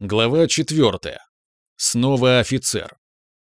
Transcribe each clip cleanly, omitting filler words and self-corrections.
Глава 4. Снова офицер.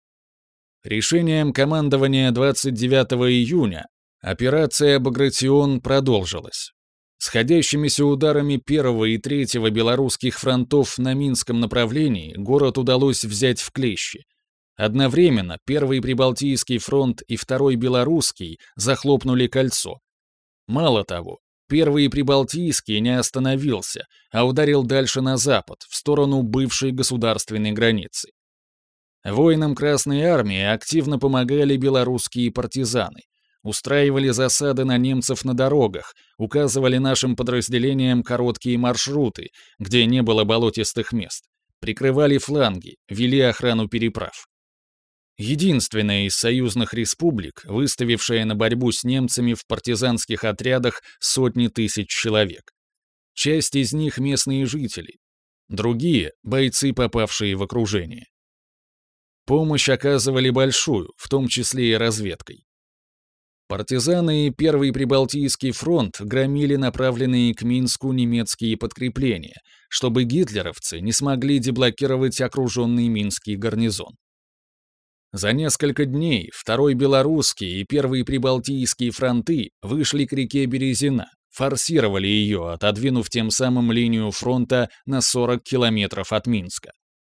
Решением командования 29 июня операция «Багратион» продолжилась. Сходящимися ударами 1 и 3 белорусских фронтов на Минском направлении город удалось взять в клещи. Одновременно 1-й Прибалтийский фронт и 2-й Белорусский захлопнули кольцо. Мало того, 1-й Прибалтийский не остановился, а ударил дальше на запад, в сторону бывшей государственной границы. Воинам Красной Армии активно помогали белорусские партизаны, устраивали засады на немцев на дорогах, указывали нашим подразделениям короткие маршруты, где не было болотистых мест, прикрывали фланги, вели охрану переправ. Единственная из союзных республик, выставившая на борьбу с немцами в партизанских отрядах сотни тысяч человек. Часть из них местные жители, другие — бойцы, попавшие в окружение. Помощь оказывали большую, в том числе и разведкой. Партизаны и 1-й Прибалтийский фронт громили направленные к Минску немецкие подкрепления, чтобы гитлеровцы не смогли деблокировать окруженный Минский гарнизон. За несколько дней 2-й Белорусский и 1-й Прибалтийский фронты вышли к реке Березина, форсировали ее, отодвинув тем самым линию фронта на 40 километров от Минска.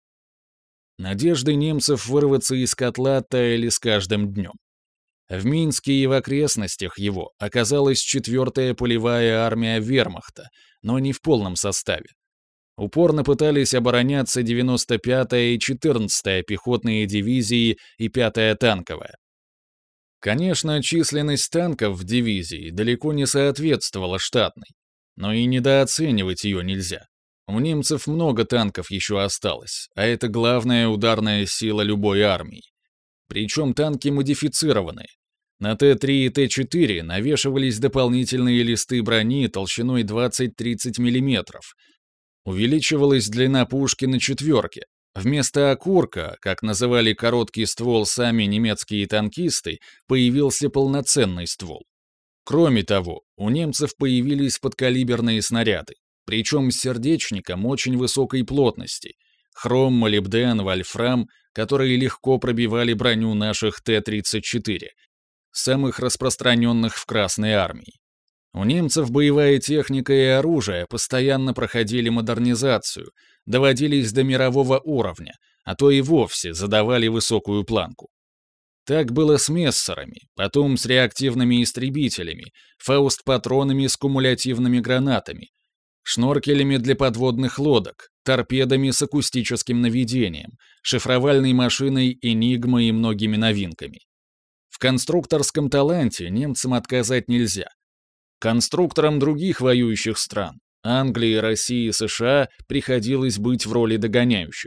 Надежды немцев вырваться из котла таяли с каждым днем. В Минске и в окрестностях его оказалась 4-я полевая армия вермахта, но не в полном составе. Упорно пытались обороняться 95-я и 14-я пехотные дивизии и 5-я танковая. Конечно, численность танков в дивизии далеко не соответствовала штатной, но и недооценивать ее нельзя. У немцев много танков еще осталось, а это главная ударная сила любой армии. Причем танки модифицированные. На Т-3 и Т-4 навешивались дополнительные листы брони толщиной 20-30 мм. Увеличивалась длина пушки на четверке. Вместо окурка, как называли короткий ствол сами немецкие танкисты, появился полноценный ствол. Кроме того, у немцев появились подкалиберные снаряды, причем с сердечником очень высокой плотности, хром, молибден, вольфрам, которые легко пробивали броню наших Т-34, самых распространенных в Красной армии. У немцев боевая техника и оружие постоянно проходили модернизацию, доводились до мирового уровня, а то и вовсе задавали высокую планку. Так было с мессерами, потом с реактивными истребителями, фауст-патронами с кумулятивными гранатами, шноркелями для подводных лодок, торпедами с акустическим наведением, шифровальной машиной «Энигма» и многими новинками. В конструкторском таланте немцам отказать нельзя. Конструкторам других воюющих стран, Англии, России и США, приходилось быть в роли догоняющих.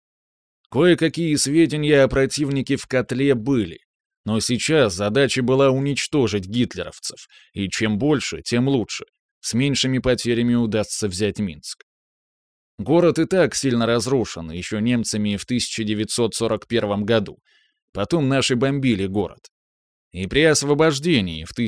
Кое-какие сведения о противнике в котле были, но сейчас задача была уничтожить гитлеровцев, и чем больше, тем лучше, с меньшими потерями удастся взять Минск. Город и так сильно разрушен еще немцами в 1941 году, потом наши бомбили город. И при освобождении в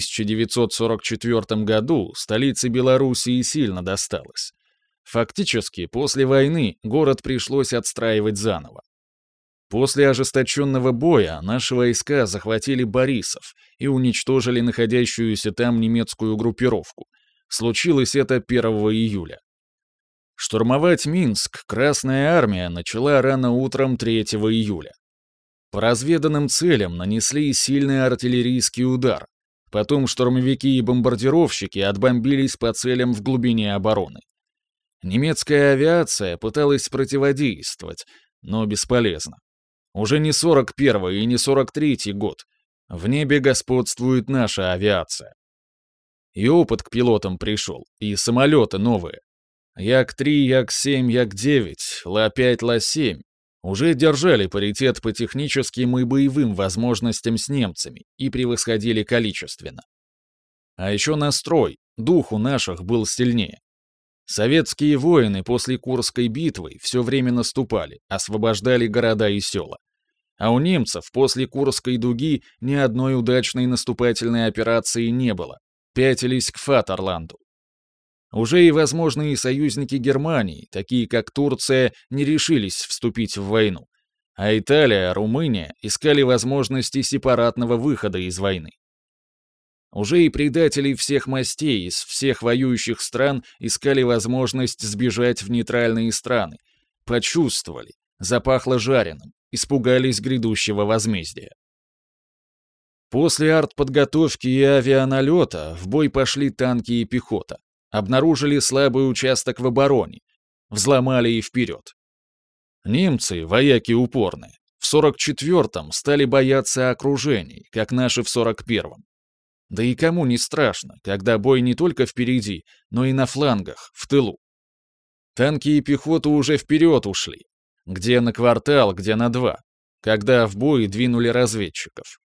1944 году столице Белоруссии сильно досталось. Фактически, после войны город пришлось отстраивать заново. После ожесточенного боя наши войска захватили Борисов и уничтожили находящуюся там немецкую группировку. Случилось это 1 июля. Штурмовать Минск Красная армия начала рано утром 3 июля. По разведанным целям нанесли сильный артиллерийский удар. Потом штурмовики и бомбардировщики отбомбились по целям в глубине обороны. Немецкая авиация пыталась противодействовать, но бесполезно. Уже не 41-й и не 43-й год. В небе господствует наша авиация. И опыт к пилотам пришел, и самолеты новые. Як-3, Як-7, Як-9, Ла-5, Ла-7 уже держали паритет по техническим и боевым возможностям с немцами и превосходили количественно. А еще настрой, дух у наших был сильнее. Советские воины после Курской битвы все время наступали, освобождали города и села. А у немцев после Курской дуги ни одной удачной наступательной операции не было, пятились к Фатерланду. Уже и возможные союзники Германии, такие как Турция, не решились вступить в войну, а Италия, Румыния искали возможности сепаратного выхода из войны. Уже и предатели всех мастей из всех воюющих стран искали возможность сбежать в нейтральные страны, почувствовали, запахло жареным, испугались грядущего возмездия. После артподготовки и авианалета в бой пошли танки и пехота, обнаружили слабый участок в обороне, взломали и вперед. Немцы, вояки упорные, в 44-м стали бояться окружений, как наши в 41-м. Да и кому не страшно, когда бой не только впереди, но и на флангах, в тылу. Танки и пехота уже вперед ушли. Где на квартал, где на 2, когда в бой двинули разведчиков.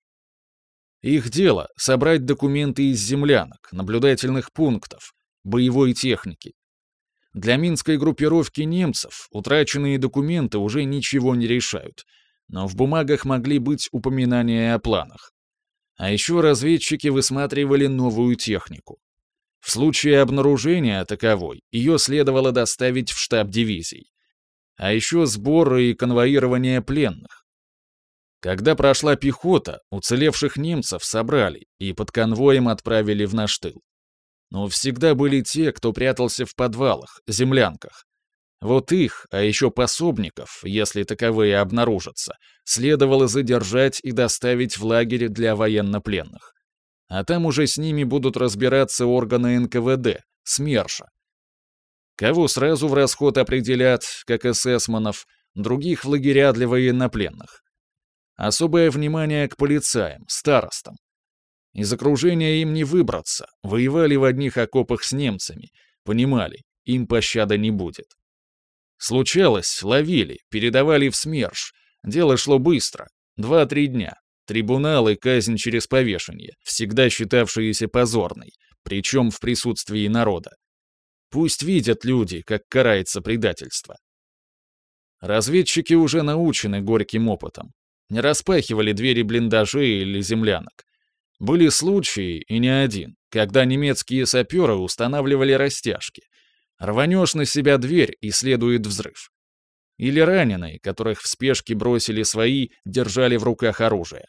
Их дело — собрать документы из землянок, наблюдательных пунктов, боевой техники. Для минской группировки немцев утраченные документы уже ничего не решают, но в бумагах могли быть упоминания о планах. А еще разведчики высматривали новую технику. В случае обнаружения таковой ее следовало доставить в штаб дивизий. А еще сбор и конвоирование пленных. Когда прошла пехота, уцелевших немцев собрали и под конвоем отправили в наш тыл. Но всегда были те, кто прятался в подвалах, землянках. Вот их, а еще пособников, если таковые обнаружатся, следовало задержать и доставить в лагерь для военнопленных. А там уже с ними будут разбираться органы НКВД, СМЕРШа. Кого сразу в расход определят, как эсэсманов, других в лагеря для военнопленных. Особое внимание к полицаям, старостам. Из окружения им не выбраться, воевали в одних окопах с немцами, понимали, им пощады не будет. Случалось, ловили, передавали в СМЕРШ, дело шло быстро, 2-3 дня, трибунал и казнь через повешение, всегда считавшиеся позорной, причем в присутствии народа. Пусть видят люди, как карается предательство. Разведчики уже научены горьким опытом. Не распахивали двери блиндажей или землянок. Были случаи, и не один, когда немецкие саперы устанавливали растяжки. Рванешь на себя дверь, и следует взрыв. Или раненые, которых в спешке бросили свои, держали в руках оружие.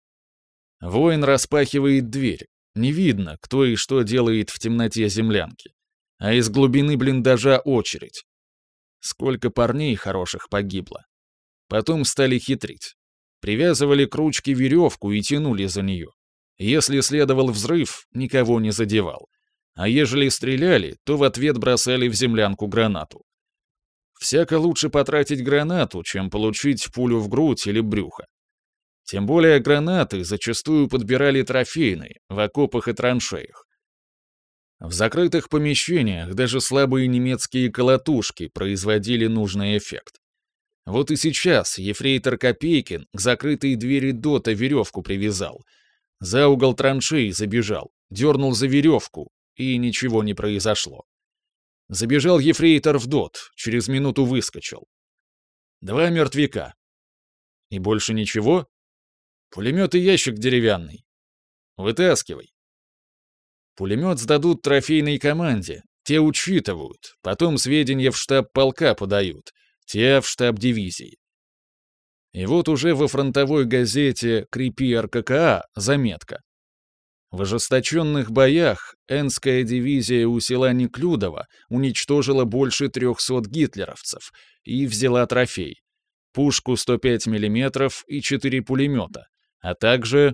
Воин распахивает дверь. Не видно, кто и что делает в темноте землянки. А из глубины блиндажа очередь. Сколько парней хороших погибло. Потом стали хитрить. Привязывали к ручке веревку и тянули за нее. Если следовал взрыв, никого не задевал. А ежели стреляли, то в ответ бросали в землянку гранату. Всяко лучше потратить гранату, чем получить пулю в грудь или брюхо. Тем более гранаты зачастую подбирали трофейные, в окопах и траншеях. В закрытых помещениях даже слабые немецкие колотушки производили нужный эффект. Вот и сейчас ефрейтор Копейкин к закрытой двери ДОТа веревку привязал. За угол траншеи забежал, дернул за веревку, и ничего не произошло. Забежал ефрейтор в ДОТ, через минуту выскочил. 2 мертвяка. И больше ничего? Пулемет и ящик деревянный. Вытаскивай. Пулемет сдадут трофейной команде, те учитывают, потом сведения в штаб полка подают, те в штаб дивизии. И вот уже во фронтовой газете «Крепи РККА» заметка. В ожесточенных боях Энская дивизия у села Неклюдово уничтожила больше 300 гитлеровцев и взяла трофей. Пушку 105 мм и 4 пулемета, а также...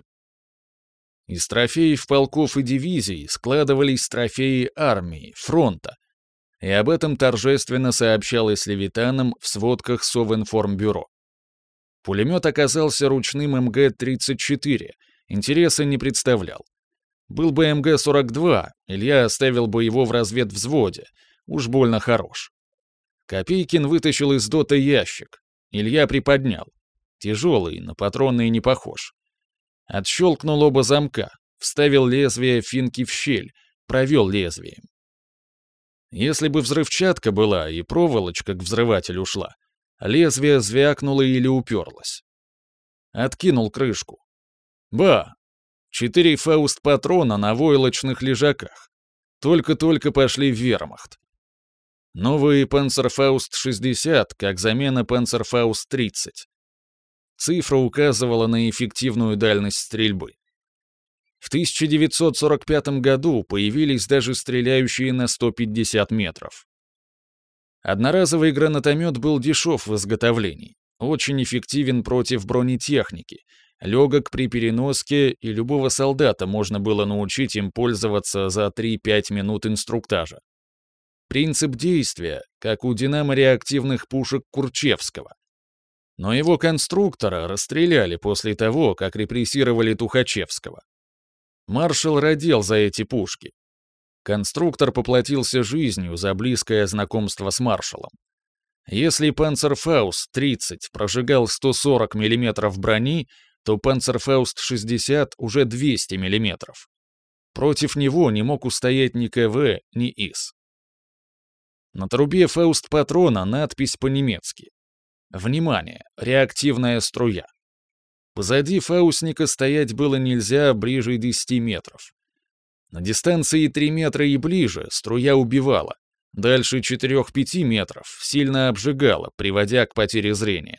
Из трофеев полков и дивизий складывались трофеи армии, фронта. И об этом торжественно сообщалось левитанам в сводках Совинформбюро. Пулемет оказался ручным МГ-34, интереса не представлял. Был бы МГ-42, Илья оставил бы его в разведвзводе, уж больно хорош. Копейкин вытащил из ДОТа ящик. Илья приподнял. Тяжелый, на патронный не похож. Отщелкнул оба замка, вставил лезвие финки в щель, провел лезвием. Если бы взрывчатка была и проволочка к взрывателю ушла, лезвие звякнуло или уперлось. Откинул крышку. Ба! 4 фауст-патрона на войлочных лежаках. Только-только пошли в вермахт. Новый Панцерфауст-60 как замена Панцерфауст-30. Цифра указывала на эффективную дальность стрельбы. В 1945 году появились даже стреляющие на 150 метров. Одноразовый гранатомет был дешев в изготовлении, очень эффективен против бронетехники, легок при переноске, и любого солдата можно было научить им пользоваться за 3-5 минут инструктажа. Принцип действия, как у динамо-реактивных пушек Курчевского. Но его конструктора расстреляли после того, как репрессировали Тухачевского. Маршал родил за эти пушки. Конструктор поплатился жизнью за близкое знакомство с маршалом. Если Панцерфауст-30 прожигал 140 мм брони, то Панцерфауст-60 уже 200 мм. Против него не мог устоять ни КВ, ни ИС. На трубе фауст-патрона надпись по-немецки. Внимание! Реактивная струя. Позади фаустника стоять было нельзя ближе 10 метров. На дистанции 3 метра и ближе струя убивала. Дальше 4-5 метров сильно обжигала, приводя к потере зрения.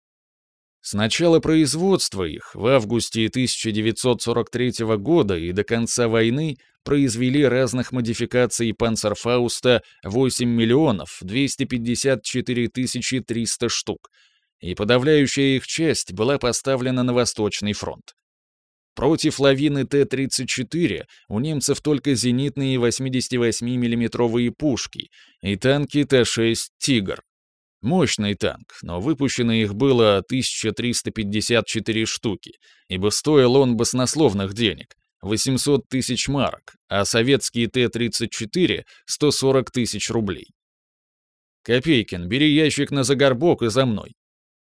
С начала производства их в августе 1943 года и до конца войны произвели разных модификаций Панцерфауста 8 миллионов 254 тысячи 300 штук, и подавляющая их часть была поставлена на Восточный фронт. Против лавины Т-34 у немцев только зенитные 88 миллиметровые пушки и танки Т-6 «Тигр». Мощный танк, но выпущено их было 1354 штуки, ибо стоил он баснословных денег — 800 тысяч марок, а советский Т-34 — 140 тысяч рублей. «Копейкин, бери ящик на загорбок и за мной».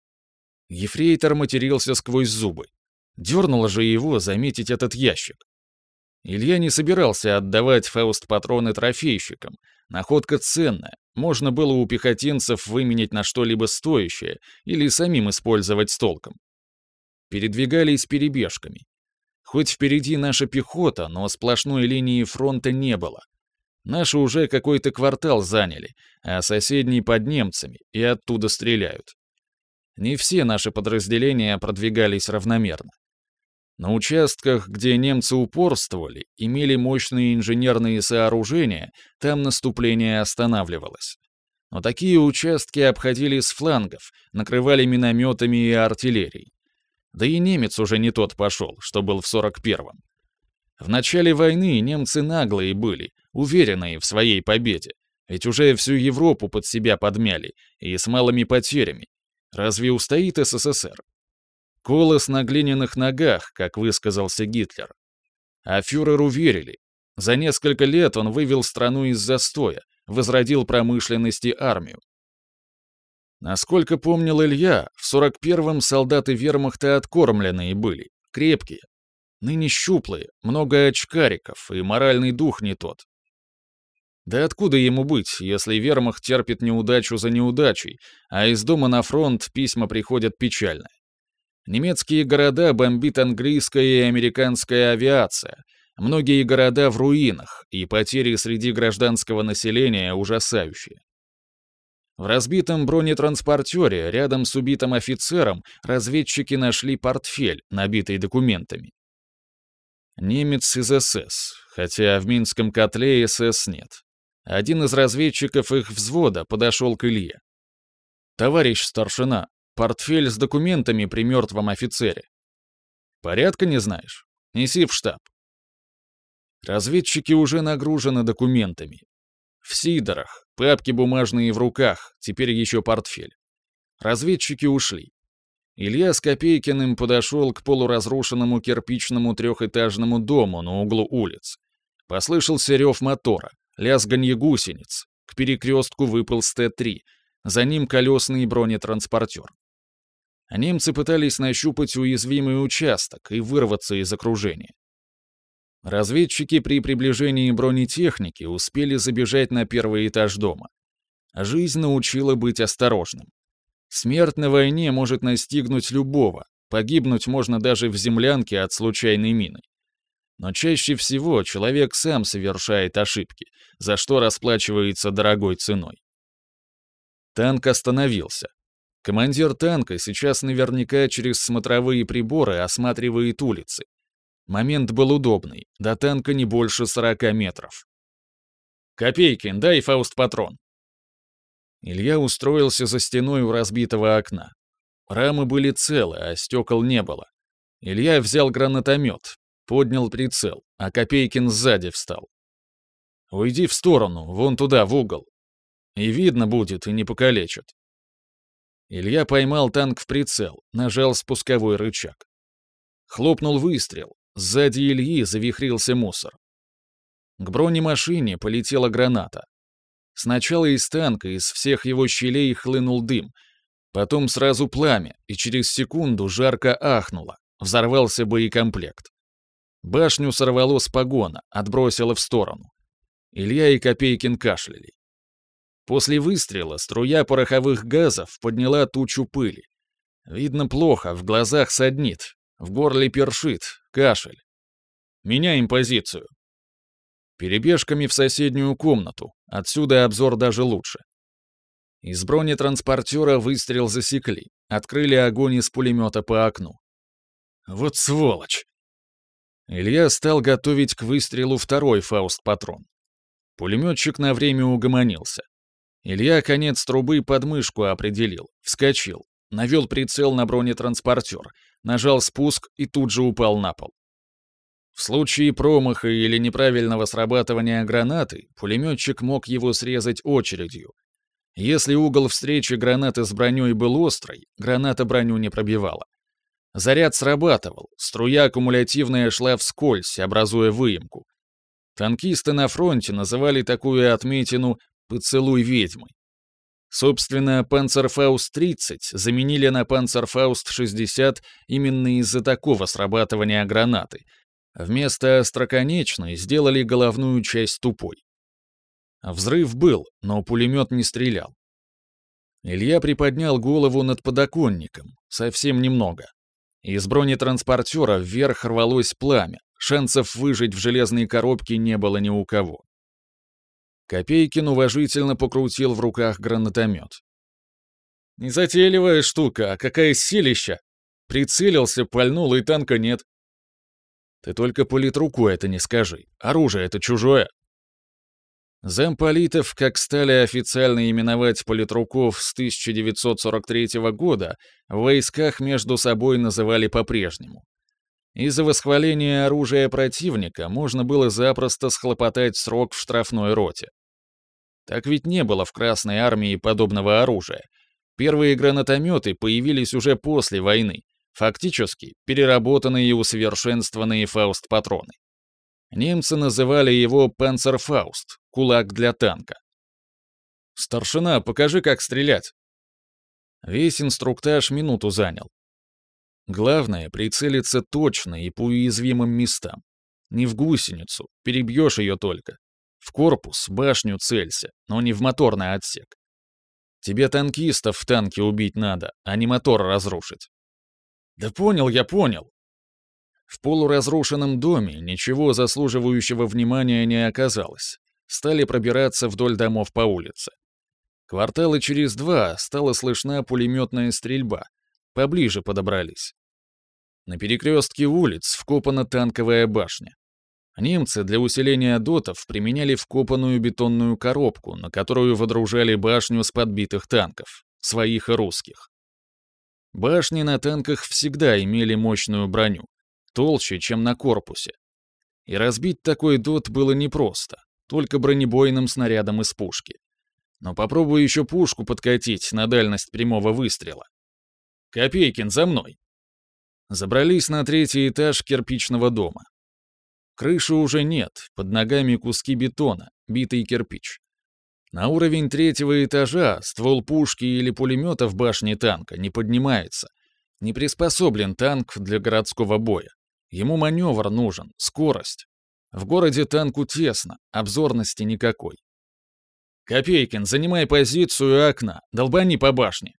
Ефрейтор матерился сквозь зубы. Дернуло же его заметить этот ящик. Илья не собирался отдавать фауст-патроны трофейщикам. Находка ценная, можно было у пехотинцев выменять на что-либо стоящее или самим использовать с толком. Передвигались перебежками. Хоть впереди наша пехота, но сплошной линии фронта не было. Наши уже какой-то квартал заняли, а соседний под немцами, и оттуда стреляют. Не все наши подразделения продвигались равномерно. На участках, где немцы упорствовали, имели мощные инженерные сооружения, там наступление останавливалось. Но такие участки обходили с флангов, накрывали минометами и артиллерией. Да и немец уже не тот пошел, что был в 41-м. В начале войны немцы наглые были, уверенные в своей победе, ведь уже всю Европу под себя подмяли, и с малыми потерями. Разве устоит СССР? Колос на глиняных ногах, как высказался Гитлер. А фюреру верили. За несколько лет он вывел страну из застоя, возродил промышленность и армию. Насколько помнил Илья, в 41-м солдаты вермахта откормленные были, крепкие. Ныне щуплые, много очкариков, и моральный дух не тот. Да откуда ему быть, если вермахт терпит неудачу за неудачей, а из дома на фронт письма приходят печальные? Немецкие города бомбит английская и американская авиация, многие города в руинах, и потери среди гражданского населения ужасающие. В разбитом бронетранспортере рядом с убитым офицером разведчики нашли портфель, набитый документами. Немец из СС, хотя в Минском котле СС нет. Один из разведчиков их взвода подошел к Илье. «Товарищ старшина, портфель с документами при мертвом офицере. Порядка не знаешь? Неси в штаб». Разведчики уже нагружены документами. В сидорах, папки бумажные в руках, теперь еще портфель. Разведчики ушли. Илья с Копейкиным подошел к полуразрушенному кирпичному трехэтажному дому на углу улиц. Послышался рев мотора, лязганье гусениц. К перекрестку выполз Т-3, за ним колесный бронетранспортер. Немцы пытались нащупать уязвимый участок и вырваться из окружения. Разведчики при приближении бронетехники успели забежать на первый этаж дома. Жизнь научила быть осторожным. Смерть на войне может настигнуть любого, погибнуть можно даже в землянке от случайной мины. Но чаще всего человек сам совершает ошибки, за что расплачивается дорогой ценой. Танк остановился. Командир танка сейчас наверняка через смотровые приборы осматривает улицы. Момент был удобный, до танка не больше 40 метров. «Копейкин, дай фауст-патрон». Илья устроился за стеной у разбитого окна. Рамы были целы, а стекол не было. Илья взял гранатомет, поднял прицел, а Копейкин сзади встал. «Уйди в сторону, вон туда, в угол. И видно будет, и не покалечат». Илья поймал танк в прицел, нажал спусковой рычаг. Хлопнул выстрел, сзади Ильи завихрился мусор. К бронемашине полетела граната. Сначала из танка, из всех его щелей хлынул дым, потом сразу пламя, и через секунду жарко ахнуло, взорвался боекомплект. Башню сорвало с погона, отбросило в сторону. Илья и Копейкин кашляли. После выстрела струя пороховых газов подняла тучу пыли. Видно плохо, в глазах саднит, в горле першит, кашель. «Меняем позицию». Перебежками в соседнюю комнату, отсюда обзор даже лучше. Из бронетранспортера выстрел засекли, открыли огонь из пулемета по окну. «Вот сволочь!» Илья стал готовить к выстрелу второй фауст-патрон. Пулеметчик на время угомонился. Илья конец трубы под мышку определил, вскочил, навел прицел на бронетранспортер, нажал спуск и тут же упал на пол. В случае промаха или неправильного срабатывания гранаты, пулеметчик мог его срезать очередью. Если угол встречи гранаты с броней был острый, граната броню не пробивала. Заряд срабатывал, струя аккумулятивная шла вскользь, образуя выемку. Танкисты на фронте называли такую отметину «поцелуй ведьмы». Собственно, Панцерфауст-30 заменили на Панцерфауст-60 именно из-за такого срабатывания гранаты. Вместо остроконечной сделали головную часть тупой. Взрыв был, но пулемет не стрелял. Илья приподнял голову над подоконником, совсем немного. Из бронетранспортера вверх рвалось пламя, шансов выжить в железной коробке не было ни у кого. Копейкин уважительно покрутил в руках гранатомет. «Незатейливая штука, а какая силища! Прицелился, пальнул, и танка нет». «Ты только политруку это не скажи, оружие это чужое». Замполитов, как стали официально именовать политруков с 1943 года, в войсках между собой называли по-прежнему. Из-за восхваления оружия противника можно было запросто схлопотать срок в штрафной роте. Так ведь не было в Красной армии подобного оружия. Первые гранатометы появились уже после войны, фактически переработанные и усовершенствованные фауст-патроны. Немцы называли его «Панцерфауст» — кулак для танка. «Старшина, покажи, как стрелять». Весь инструктаж минуту занял. Главное — прицелиться точно и по уязвимым местам. Не в гусеницу, перебьешь ее только. В корпус, башню целься, но не в моторный отсек. Тебе танкистов в танке убить надо, а не мотор разрушить. Да понял, я понял. В полуразрушенном доме ничего заслуживающего внимания не оказалось. Стали пробираться вдоль домов по улице. Кварталы через 2 стала слышна пулеметная стрельба. Поближе подобрались. На перекрестке улиц вкопана танковая башня. Немцы для усиления дотов применяли вкопанную бетонную коробку, на которую водружали башню с подбитых танков, своих и русских. Башни на танках всегда имели мощную броню, толще, чем на корпусе. И разбить такой дот было непросто, только бронебойным снарядом из пушки. Но попробуй еще пушку подкатить на дальность прямого выстрела. «Копейкин, за мной!» Забрались на 3-й этаж кирпичного дома. Крыши уже нет, под ногами куски бетона, битый кирпич. На уровень 3-го этажа ствол пушки или пулемета в башне танка не поднимается. Не приспособлен танк для городского боя. Ему маневр нужен, скорость. В городе танку тесно, обзорности никакой. «Копейкин, занимай позицию окна, долбани по башне».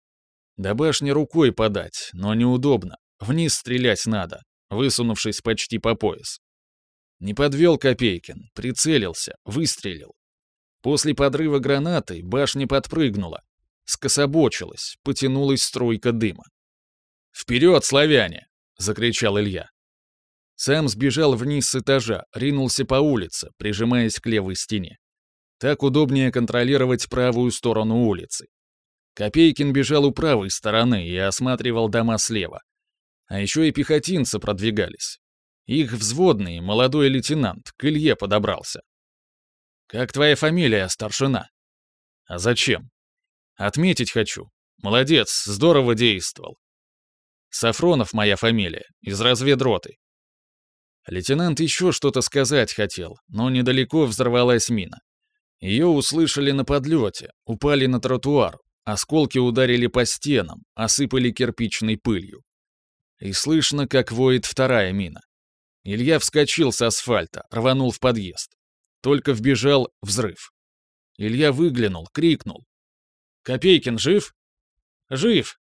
До башни рукой подать, но неудобно. Вниз стрелять надо, высунувшись почти по пояс. Не подвел Копейкин, прицелился, выстрелил. После подрыва гранаты башня подпрыгнула, скособочилась, потянулась струйка дыма. «Вперед, славяне!» — закричал Илья. Сам сбежал вниз с этажа, ринулся по улице, прижимаясь к левой стене. Так удобнее контролировать правую сторону улицы. Копейкин бежал у правой стороны и осматривал дома слева. А еще и пехотинцы продвигались. Их взводный, молодой лейтенант, к Илье подобрался. «Как твоя фамилия, старшина?» «А зачем?» «Отметить хочу. Молодец, здорово действовал». «Сафронов моя фамилия, из разведроты». Лейтенант еще что-то сказать хотел, но недалеко взорвалась мина. Ее услышали на подлете, упали на тротуар, осколки ударили по стенам, осыпали кирпичной пылью. И слышно, как воет вторая мина. Илья вскочил с асфальта, рванул в подъезд. Только вбежал — взрыв. Илья выглянул, крикнул. «Копейкин жив?» «Жив!»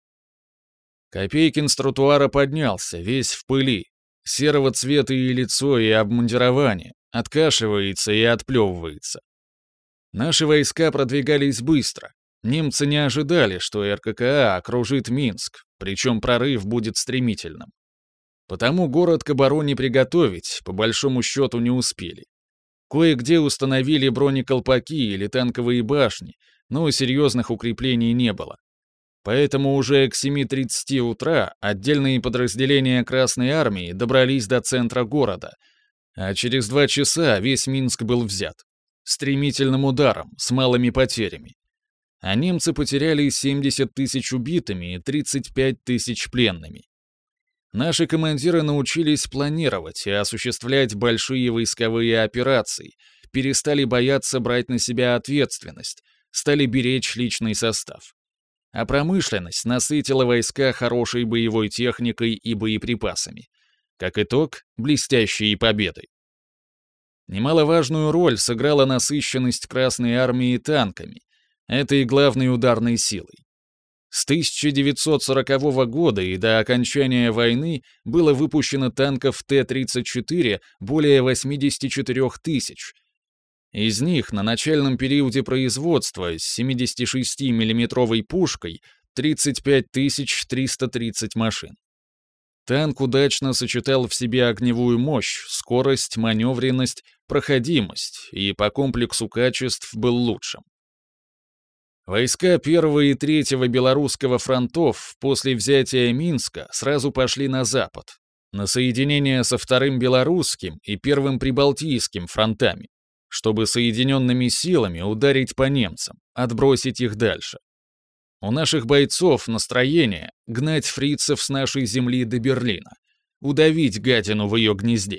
Копейкин с тротуара поднялся, весь в пыли. Серого цвета и лицо, и обмундирование. Откашивается и отплевывается. Наши войска продвигались быстро. Немцы не ожидали, что РККА окружит Минск, причем прорыв будет стремительным. Потому город к обороне приготовить, по большому счету, не успели. Кое-где установили бронеколпаки или танковые башни, но серьезных укреплений не было. Поэтому уже к 7:30 утра отдельные подразделения Красной Армии добрались до центра города, а через 2 часа весь Минск был взят. Стремительным ударом, с малыми потерями. А немцы потеряли 70 тысяч убитыми и 35 тысяч пленными. Наши командиры научились планировать и осуществлять большие войсковые операции, перестали бояться брать на себя ответственность, стали беречь личный состав. А промышленность насытила войска хорошей боевой техникой и боеприпасами. Как итог, блестящей победой. Немаловажную роль сыграла насыщенность Красной Армии танками, этой главной ударной силой. С 1940 года и до окончания войны было выпущено танков Т-34 более 84 тысяч. Из них на начальном периоде производства с 76 миллиметровой пушкой 35 330 машин. Танк удачно сочетал в себе огневую мощь, скорость, маневренность, проходимость и по комплексу качеств был лучшим. Войска 1-го и 3-го Белорусского фронтов после взятия Минска сразу пошли на запад, на соединение со 2-м Белорусским и 1-м Прибалтийским фронтами, чтобы соединенными силами ударить по немцам, отбросить их дальше. У наших бойцов настроение гнать фрицев с нашей земли до Берлина, удавить гадину в ее гнезде.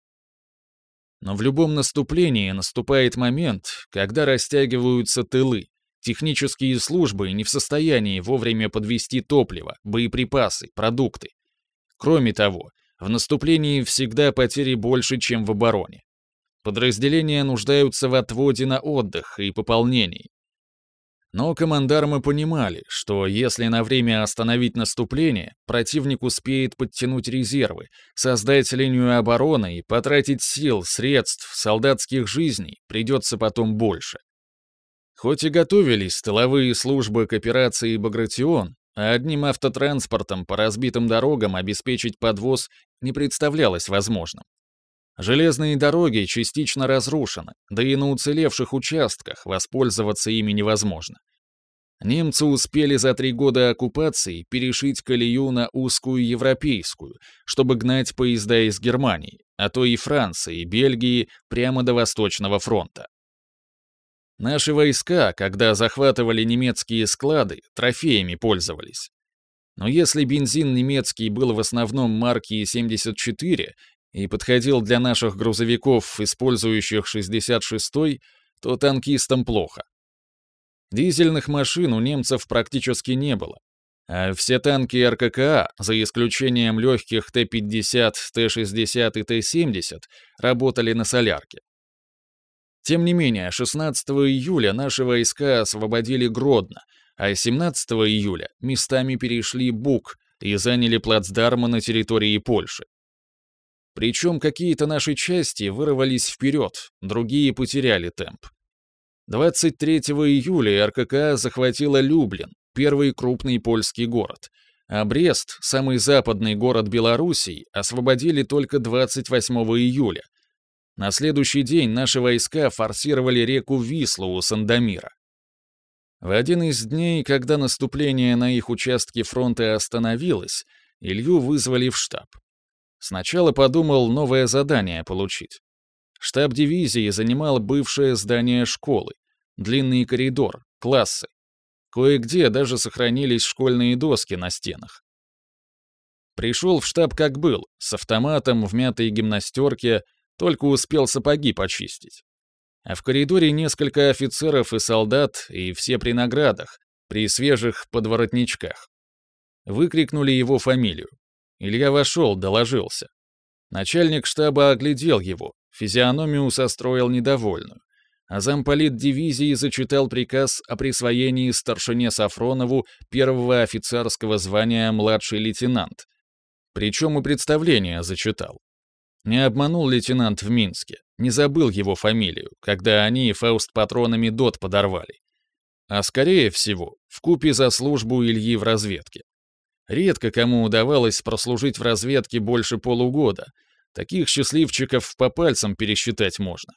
Но в любом наступлении наступает момент, когда растягиваются тылы, технические службы не в состоянии вовремя подвести топливо, боеприпасы, продукты. Кроме того, в наступлении всегда потери больше, чем в обороне. Подразделения нуждаются в отводе на отдых и пополнении. Но командармы понимали, что если на время остановить наступление, противник успеет подтянуть резервы, создать линию обороны и потратить сил, средств, солдатских жизней придется потом больше. Хоть и готовились тыловые службы к операции «Багратион», а одним автотранспортом по разбитым дорогам обеспечить подвоз не представлялось возможным. Железные дороги частично разрушены, да и на уцелевших участках воспользоваться ими невозможно. Немцы успели за 3 года оккупации перешить колею на узкую европейскую, чтобы гнать поезда из Германии, а то и Франции, Бельгии прямо до Восточного фронта. Наши войска, когда захватывали немецкие склады, трофеями пользовались. Но если бензин немецкий был в основном марки 74 и подходил для наших грузовиков, использующих 66-й, то танкистам плохо. Дизельных машин у немцев практически не было, а все танки РККА, за исключением легких Т-50, Т-60 и Т-70, работали на солярке. Тем не менее, 16 июля наши войска освободили Гродно, а 17 июля местами перешли Буг и заняли плацдармы на территории Польши. Причем какие-то наши части вырвались вперед, другие потеряли темп. 23 июля РККА захватила Люблин, первый крупный польский город, а Брест, самый западный город Белоруссии, освободили только 28 июля. На следующий день наши войска форсировали реку Вислу у Сандомира. В один из дней, когда наступление на их участке фронта остановилось, Илью вызвали в штаб. Сначала подумал новое задание получить. Штаб дивизии занимал бывшее здание школы, длинный коридор, классы. Кое-где даже сохранились школьные доски на стенах. Пришел в штаб как был, с автоматом в мятой гимнастерке, только успел сапоги почистить. А в коридоре несколько офицеров и солдат, и все при наградах, при свежих подворотничках. Выкрикнули его фамилию. Илья вошел, доложился. Начальник штаба оглядел его, физиономию состроил недовольную, а замполит дивизии зачитал приказ о присвоении старшине Сафронову первого офицерского звания младший лейтенант. Причем и представление зачитал. Не обманул лейтенант в Минске, не забыл его фамилию, когда они фауст-патронами ДОТ подорвали. А скорее всего, вкупе за службу Ильи в разведке. Редко кому удавалось прослужить в разведке больше полугода. Таких счастливчиков по пальцам пересчитать можно.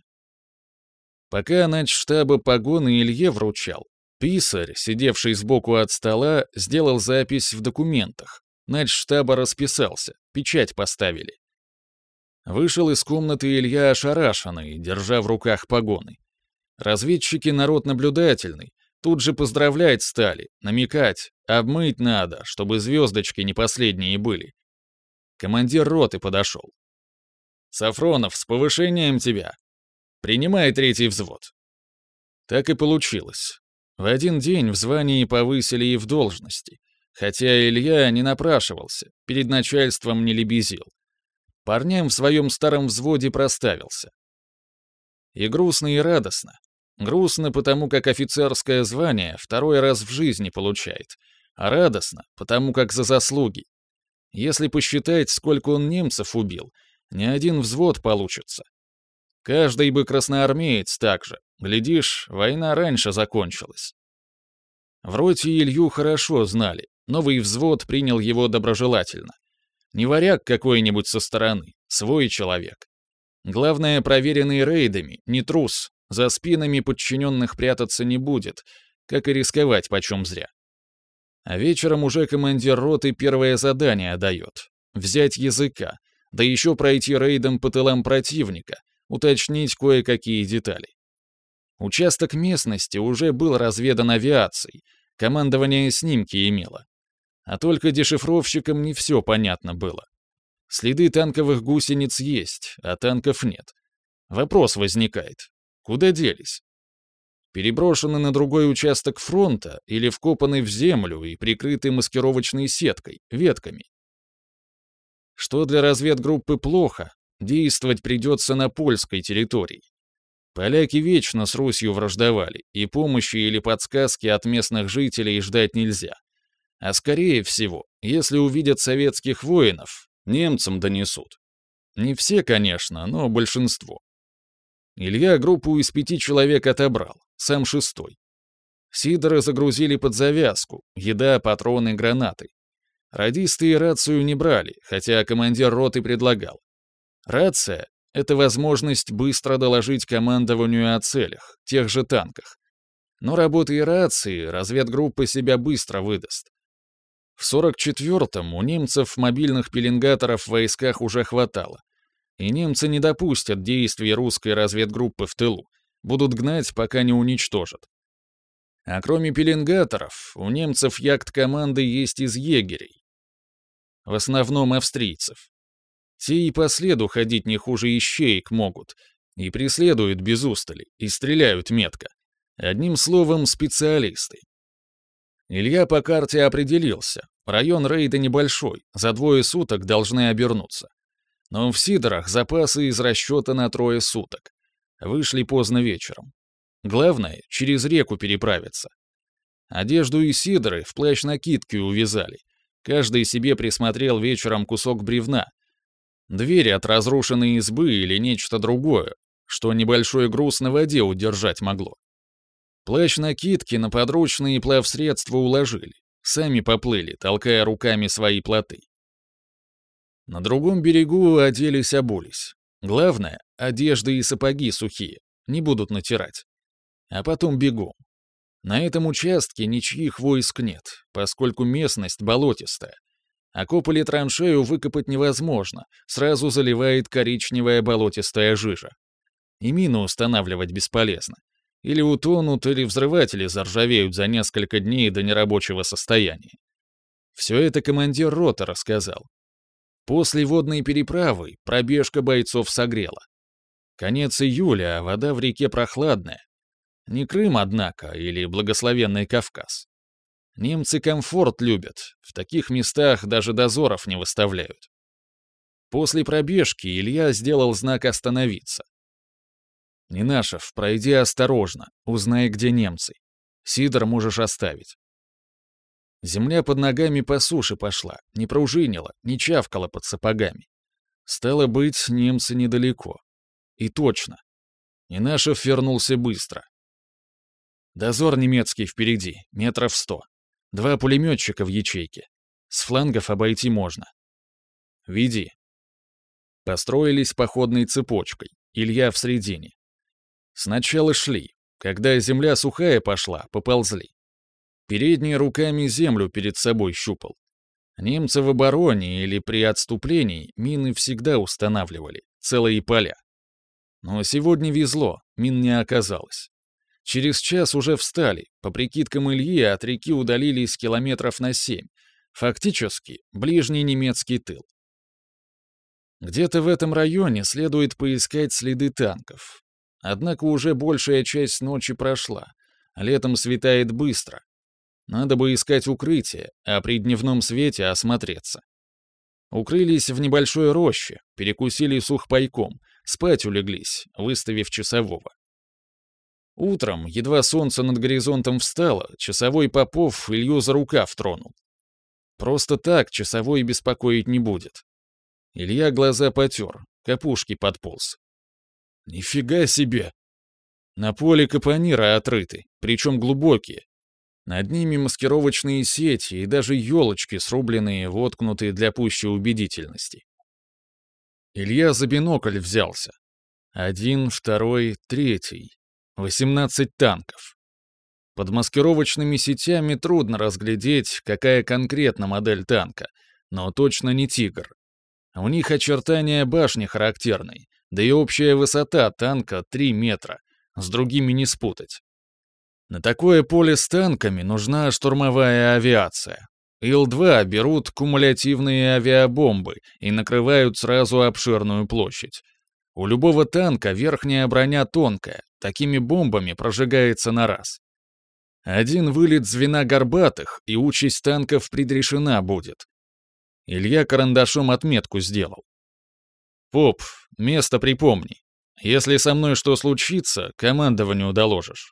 Пока начштаба погоны Илье вручал, писарь, сидевший сбоку от стола, сделал запись в документах. Начштаба расписался, печать поставили. Вышел из комнаты Илья ошарашенный, держа в руках погоны. Разведчики народ наблюдательный, тут же поздравлять стали, намекать, обмыть надо, чтобы звездочки не последние были. Командир роты подошел. «Сафронов, с повышением тебя! Принимай третий взвод!» Так и получилось. В один день в звании повысили и в должности, хотя Илья не напрашивался, перед начальством не лебезил. Парням в своем старом взводе проставился. И грустно, и радостно. Грустно, потому как офицерское звание второй раз в жизни получает, а радостно, потому как за заслуги. Если посчитать, сколько он немцев убил, ни один взвод получится. Каждый бы красноармеец так же. Глядишь, война раньше закончилась. В роте Илью хорошо знали, новый взвод принял его доброжелательно. Не варяг какой-нибудь со стороны, свой человек. Главное, проверенный рейдами, не трус, за спинами подчиненных прятаться не будет, как и рисковать почем зря. А вечером уже командир роты первое задание дает — взять языка, да еще пройти рейдом по тылам противника, уточнить кое-какие детали. Участок местности уже был разведан авиацией, командование снимки имело. А только дешифровщикам не все понятно было. Следы танковых гусениц есть, а танков нет. Вопрос возникает. Куда делись? Переброшены на другой участок фронта или вкопаны в землю и прикрыты маскировочной сеткой, ветками? Что для разведгруппы плохо, действовать придется на польской территории. Поляки вечно с Русью враждовали, и помощи или подсказки от местных жителей ждать нельзя. А скорее всего, если увидят советских воинов, немцам донесут. Не все, конечно, но большинство. Илья группу из 5 человек отобрал, сам 6-й. Сидора загрузили под завязку, еда, патроны, гранаты. Радисты и рацию не брали, хотя командир роты предлагал. Рация — это возможность быстро доложить командованию о целях, тех же танках. Но работой рации разведгруппа себя быстро выдаст. В 44-м у немцев мобильных пеленгаторов в войсках уже хватало. И немцы не допустят действий русской разведгруппы в тылу, будут гнать, пока не уничтожат. А кроме пеленгаторов, у немцев яхт-команды есть из егерей. В основном австрийцев. Те и по следу ходить не хуже ищеек могут, и преследуют без устали, и стреляют метко. Одним словом, специалисты. Илья по карте определился. Район рейда небольшой, за 2 суток должны обернуться. Но в Сидорах запасы из расчета на 3 суток. Вышли поздно вечером. Главное, через реку переправиться. Одежду и Сидоры в плащ-накидки увязали. Каждый себе присмотрел вечером кусок бревна. Дверь от разрушенной избы или нечто другое, что небольшой груз на воде удержать могло. Плащ-накидки на подручные плавсредства уложили, сами поплыли, толкая руками свои плоты. На другом берегу оделись-обулись. Главное, одежды и сапоги сухие, не будут натирать. А потом бегом. На этом участке ничьих войск нет, поскольку местность болотистая. Окоп или траншею выкопать невозможно, сразу заливает коричневая болотистая жижа. И мины устанавливать бесполезно. Или утонут, или взрыватели заржавеют за несколько дней до нерабочего состояния. Все это командир роты рассказал. После водной переправы пробежка бойцов согрела. Конец июля, а вода в реке прохладная. Не Крым, однако, или благословенный Кавказ. Немцы комфорт любят, в таких местах даже дозоров не выставляют. После пробежки Илья сделал знак остановиться. «Ненашев, пройди осторожно, узнай, где немцы. Сидор можешь оставить». Земля под ногами по суше пошла, не пружинила, не чавкала под сапогами. Стало быть, немцы недалеко. И точно. Ненашев вернулся быстро. Дозор немецкий впереди, метров 100. 2 пулеметчика в ячейке. С флангов обойти можно. Веди. Построились походной цепочкой, Илья в середине. Сначала шли. Когда земля сухая пошла, поползли. Передние руками землю перед собой щупал. Немцы в обороне или при отступлении мины всегда устанавливали, целые поля. Но сегодня везло, мин не оказалось. Через час уже встали, по прикидкам Ильи от реки удалились километров на 7. Фактически, ближний немецкий тыл. Где-то в этом районе следует поискать следы танков. Однако уже большая часть ночи прошла, летом светает быстро. Надо бы искать укрытие, а при дневном свете осмотреться. Укрылись в небольшой роще, перекусили сухпайком, спать улеглись, выставив часового. Утром, едва солнце над горизонтом встало, часовой Попов Илью за рукав тронул. Просто так часовой беспокоить не будет. Илья глаза потер, к опушке подполз. «Нифига себе!» На поле капонира отрыты, причем глубокие. Над ними маскировочные сети и даже елочки срубленные, воткнутые для пущей убедительности. Илья за бинокль взялся. 1, 2, 3. 18 танков. Под маскировочными сетями трудно разглядеть, какая конкретно модель танка, но точно не «Тигр». У них очертания башни характерные, да и общая высота танка 3 метра, с другими не спутать. На такое поле с танками нужна штурмовая авиация. Ил-2 берут кумулятивные авиабомбы и накрывают сразу обширную площадь. У любого танка верхняя броня тонкая, такими бомбами прожигается на раз. Один вылет звена горбатых, и участь танков предрешена будет. Илья карандашом отметку сделал. «Поп, место припомни. Если со мной что случится, командованию доложишь».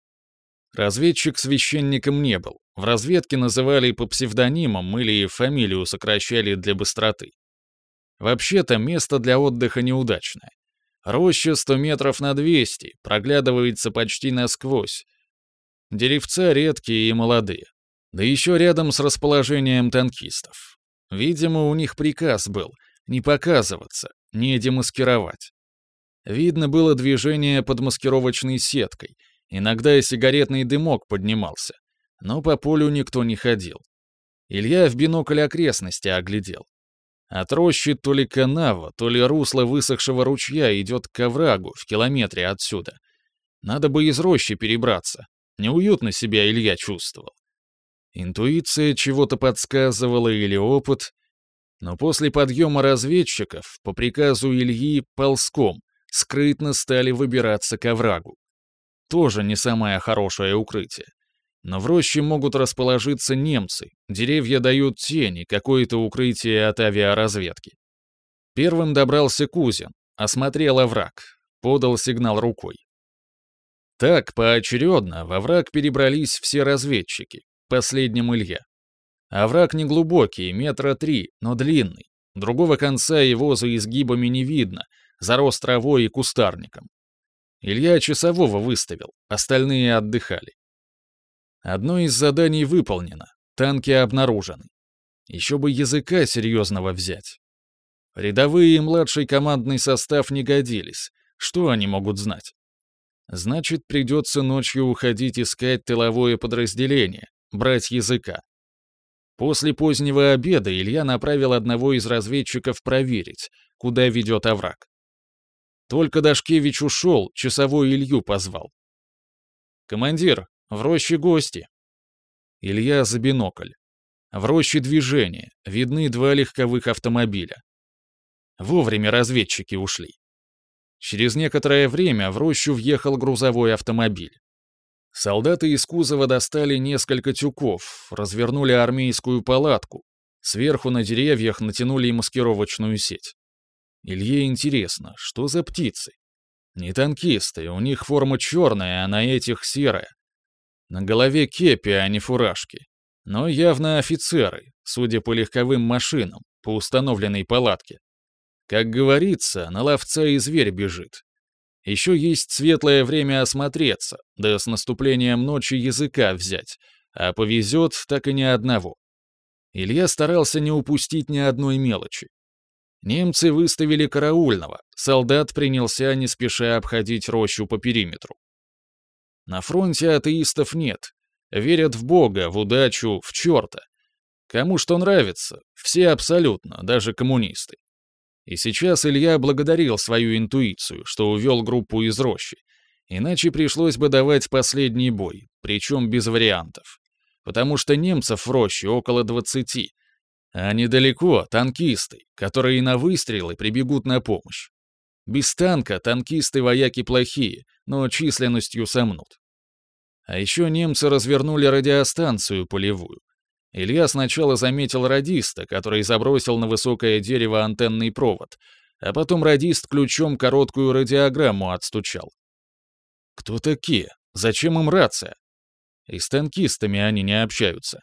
Разведчик священником не был. В разведке называли по псевдонимам или фамилию сокращали для быстроты. Вообще-то место для отдыха неудачное. Роща 100 метров на 200, проглядывается почти насквозь. Деревца редкие и молодые. Да еще рядом с расположением танкистов. Видимо, у них приказ был не показываться, не демаскировать. Видно было движение под маскировочной сеткой. Иногда и сигаретный дымок поднимался. Но по полю никто не ходил. Илья в бинокль окрестности оглядел. От рощи то ли канава, то ли русло высохшего ручья идет к оврагу в километре отсюда. Надо бы из рощи перебраться. Неуютно себя Илья чувствовал. Интуиция чего-то подсказывала или опыт. Но после подъема разведчиков по приказу Ильи ползком скрытно стали выбираться к оврагу. Тоже не самое хорошее укрытие. Но в роще могут расположиться немцы, деревья дают тени, какое-то укрытие от авиаразведки. Первым добрался Кузин, осмотрел овраг, подал сигнал рукой. Так, поочередно, в овраг перебрались все разведчики, последним Илья. Овраг неглубокий, 3 метра, но длинный. Другого конца его за изгибами не видно, зарос травой и кустарником. Илья часового выставил, остальные отдыхали. Одно из заданий выполнено, танки обнаружены. Еще бы языка серьезного взять. Рядовые и младший командный состав не годились. Что они могут знать? Значит, придется ночью уходить искать тыловое подразделение, брать языка. После позднего обеда Илья направил одного из разведчиков проверить, куда ведет овраг. Только Дашкевич ушел, часовой Илью позвал. «Командир, в роще гости». Илья за бинокль. В роще движение, видны 2 легковых автомобиля. Вовремя разведчики ушли. Через некоторое время в рощу въехал грузовой автомобиль. Солдаты из кузова достали несколько тюков, развернули армейскую палатку, сверху на деревьях натянули маскировочную сеть. Илье интересно, что за птицы? Не танкисты, у них форма черная, а на этих серая. На голове кепи, а не фуражки. Но явно офицеры, судя по легковым машинам, по установленной палатке. Как говорится, на ловца и зверь бежит. Еще есть светлое время осмотреться, да с наступлением ночи языка взять, а повезет так и ни одного. Илья старался не упустить ни одной мелочи. Немцы выставили караульного, солдат принялся не спеша обходить рощу по периметру. На фронте атеистов нет, верят в Бога, в удачу, в черта. Кому что нравится, все абсолютно, даже коммунисты. И сейчас Илья благодарил свою интуицию, что увел группу из рощи, иначе пришлось бы давать последний бой, причем без вариантов. Потому что немцев в роще около 20, а недалеко танкисты, которые на выстрелы прибегут на помощь. Без танка танкисты-вояки плохие, но численностью сомнут. А еще немцы развернули радиостанцию полевую. Илья сначала заметил радиста, который забросил на высокое дерево антенный провод, а потом радист ключом короткую радиограмму отстучал. Кто такие? Зачем им рация? И с танкистами они не общаются.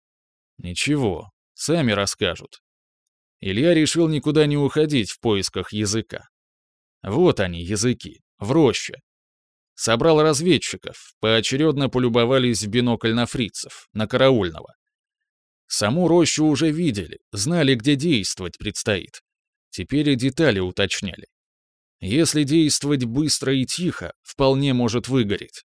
Ничего, сами расскажут. Илья решил никуда не уходить в поисках языка. Вот они, языки, в роще. Собрал разведчиков, поочередно полюбовались в бинокль на фрицев, на караульного. Саму рощу уже видели, знали, где действовать предстоит. Теперь и детали уточняли. Если действовать быстро и тихо, вполне может выгореть.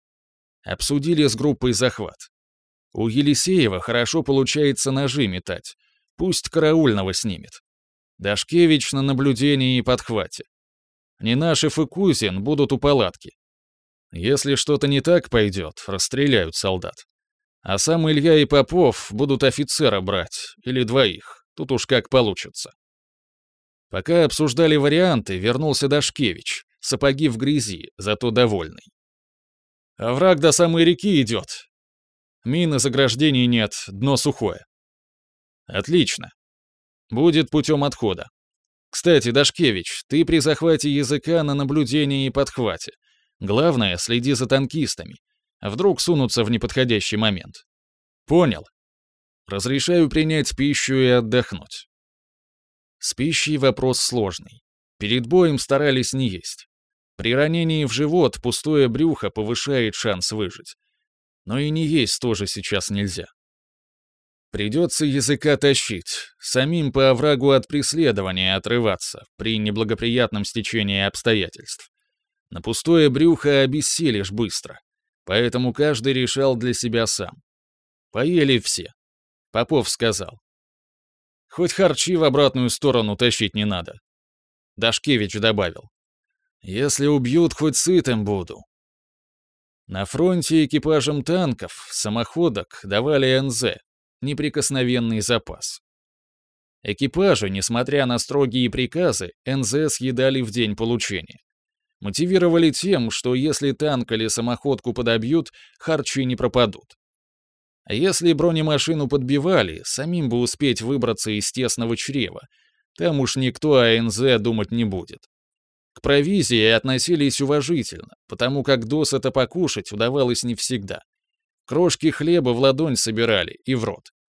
Обсудили с группой захват. У Елисеева хорошо получается ножи метать. Пусть караульного снимет. Дашкевич на наблюдении и подхвате. Ненашев и Кузин будут у палатки. Если что-то не так пойдет, расстреляют солдат. А сам Илья и Попов будут офицера брать, или 2, тут уж как получится. Пока обсуждали варианты, вернулся Дашкевич, сапоги в грязи, зато довольный. А враг до самой реки идет. Мин и заграждений нет, дно сухое. Отлично. Будет путем отхода. Кстати, Дашкевич, ты при захвате языка на наблюдении и подхвате. Главное, следи за танкистами. Вдруг сунутся в неподходящий момент. Понял. Разрешаю принять пищу и отдохнуть. С пищей вопрос сложный. Перед боем старались не есть. При ранении в живот пустое брюхо повышает шанс выжить. Но и не есть тоже сейчас нельзя. Придется языка тащить, самим по оврагу от преследования отрываться при неблагоприятном стечении обстоятельств. На пустое брюхо обессилишь быстро. Поэтому каждый решал для себя сам. Поели все. Попов сказал. Хоть харчи в обратную сторону тащить не надо. Дашкевич добавил. Если убьют, хоть сытым буду. На фронте экипажам танков, самоходок давали НЗ, неприкосновенный запас. Экипажи, несмотря на строгие приказы, НЗ съедали в день получения. Мотивировали тем, что если танк или самоходку подобьют, харчи не пропадут. А если бронемашину подбивали, самим бы успеть выбраться из тесного чрева. Там уж никто о НЗ думать не будет. К провизии относились уважительно, потому как досыта покушать удавалось не всегда. Крошки хлеба в ладонь собирали и в рот.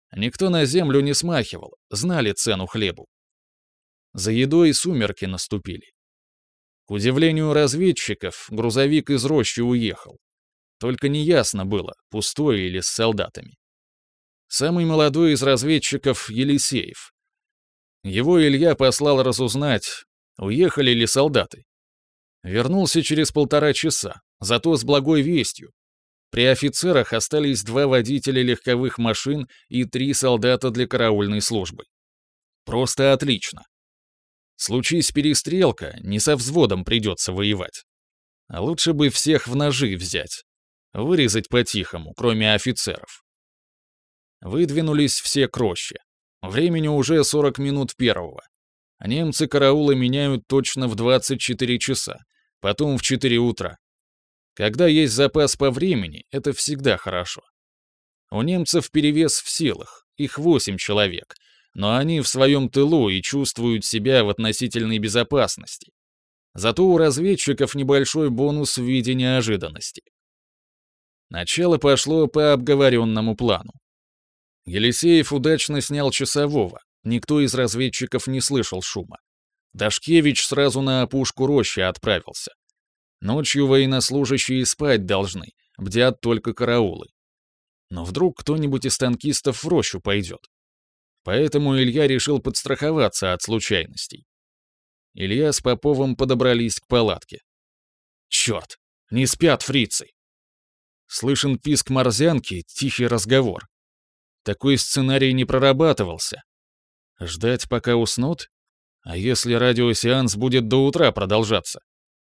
Никто на землю не смахивал, знали цену хлебу. За едой сумерки наступили. К удивлению разведчиков, грузовик из рощи уехал. Только неясно было, пустой или с солдатами. Самый молодой из разведчиков — Елисеев. Его Илья послал разузнать, уехали ли солдаты. Вернулся через 1,5 часа, зато с благой вестью. При офицерах остались 2 водителя легковых машин и 3 солдата для караульной службы. Просто отлично. Случись перестрелка, не со взводом придется воевать. А лучше бы всех в ножи взять. Вырезать по-тихому, кроме офицеров. Выдвинулись все к роще. Времени уже 40 минут первого. Немцы караулы меняют точно в 24 часа, потом в 4 утра. Когда есть запас по времени, это всегда хорошо. У немцев перевес в силах, их 8 человек, но они в своем тылу и чувствуют себя в относительной безопасности. Зато у разведчиков небольшой бонус в виде неожиданности. Начало пошло по обговоренному плану. Елисеев удачно снял часового, никто из разведчиков не слышал шума. Дашкевич сразу на опушку рощи отправился. Ночью военнослужащие спать должны, бдят только караулы. Но вдруг кто-нибудь из танкистов в рощу пойдет. Поэтому Илья решил подстраховаться от случайностей. Илья с Поповым подобрались к палатке. Черт, не спят фрицы. Слышен писк морзянки, тихий разговор. Такой сценарий не прорабатывался. Ждать, пока уснут? А если радиосеанс будет до утра продолжаться?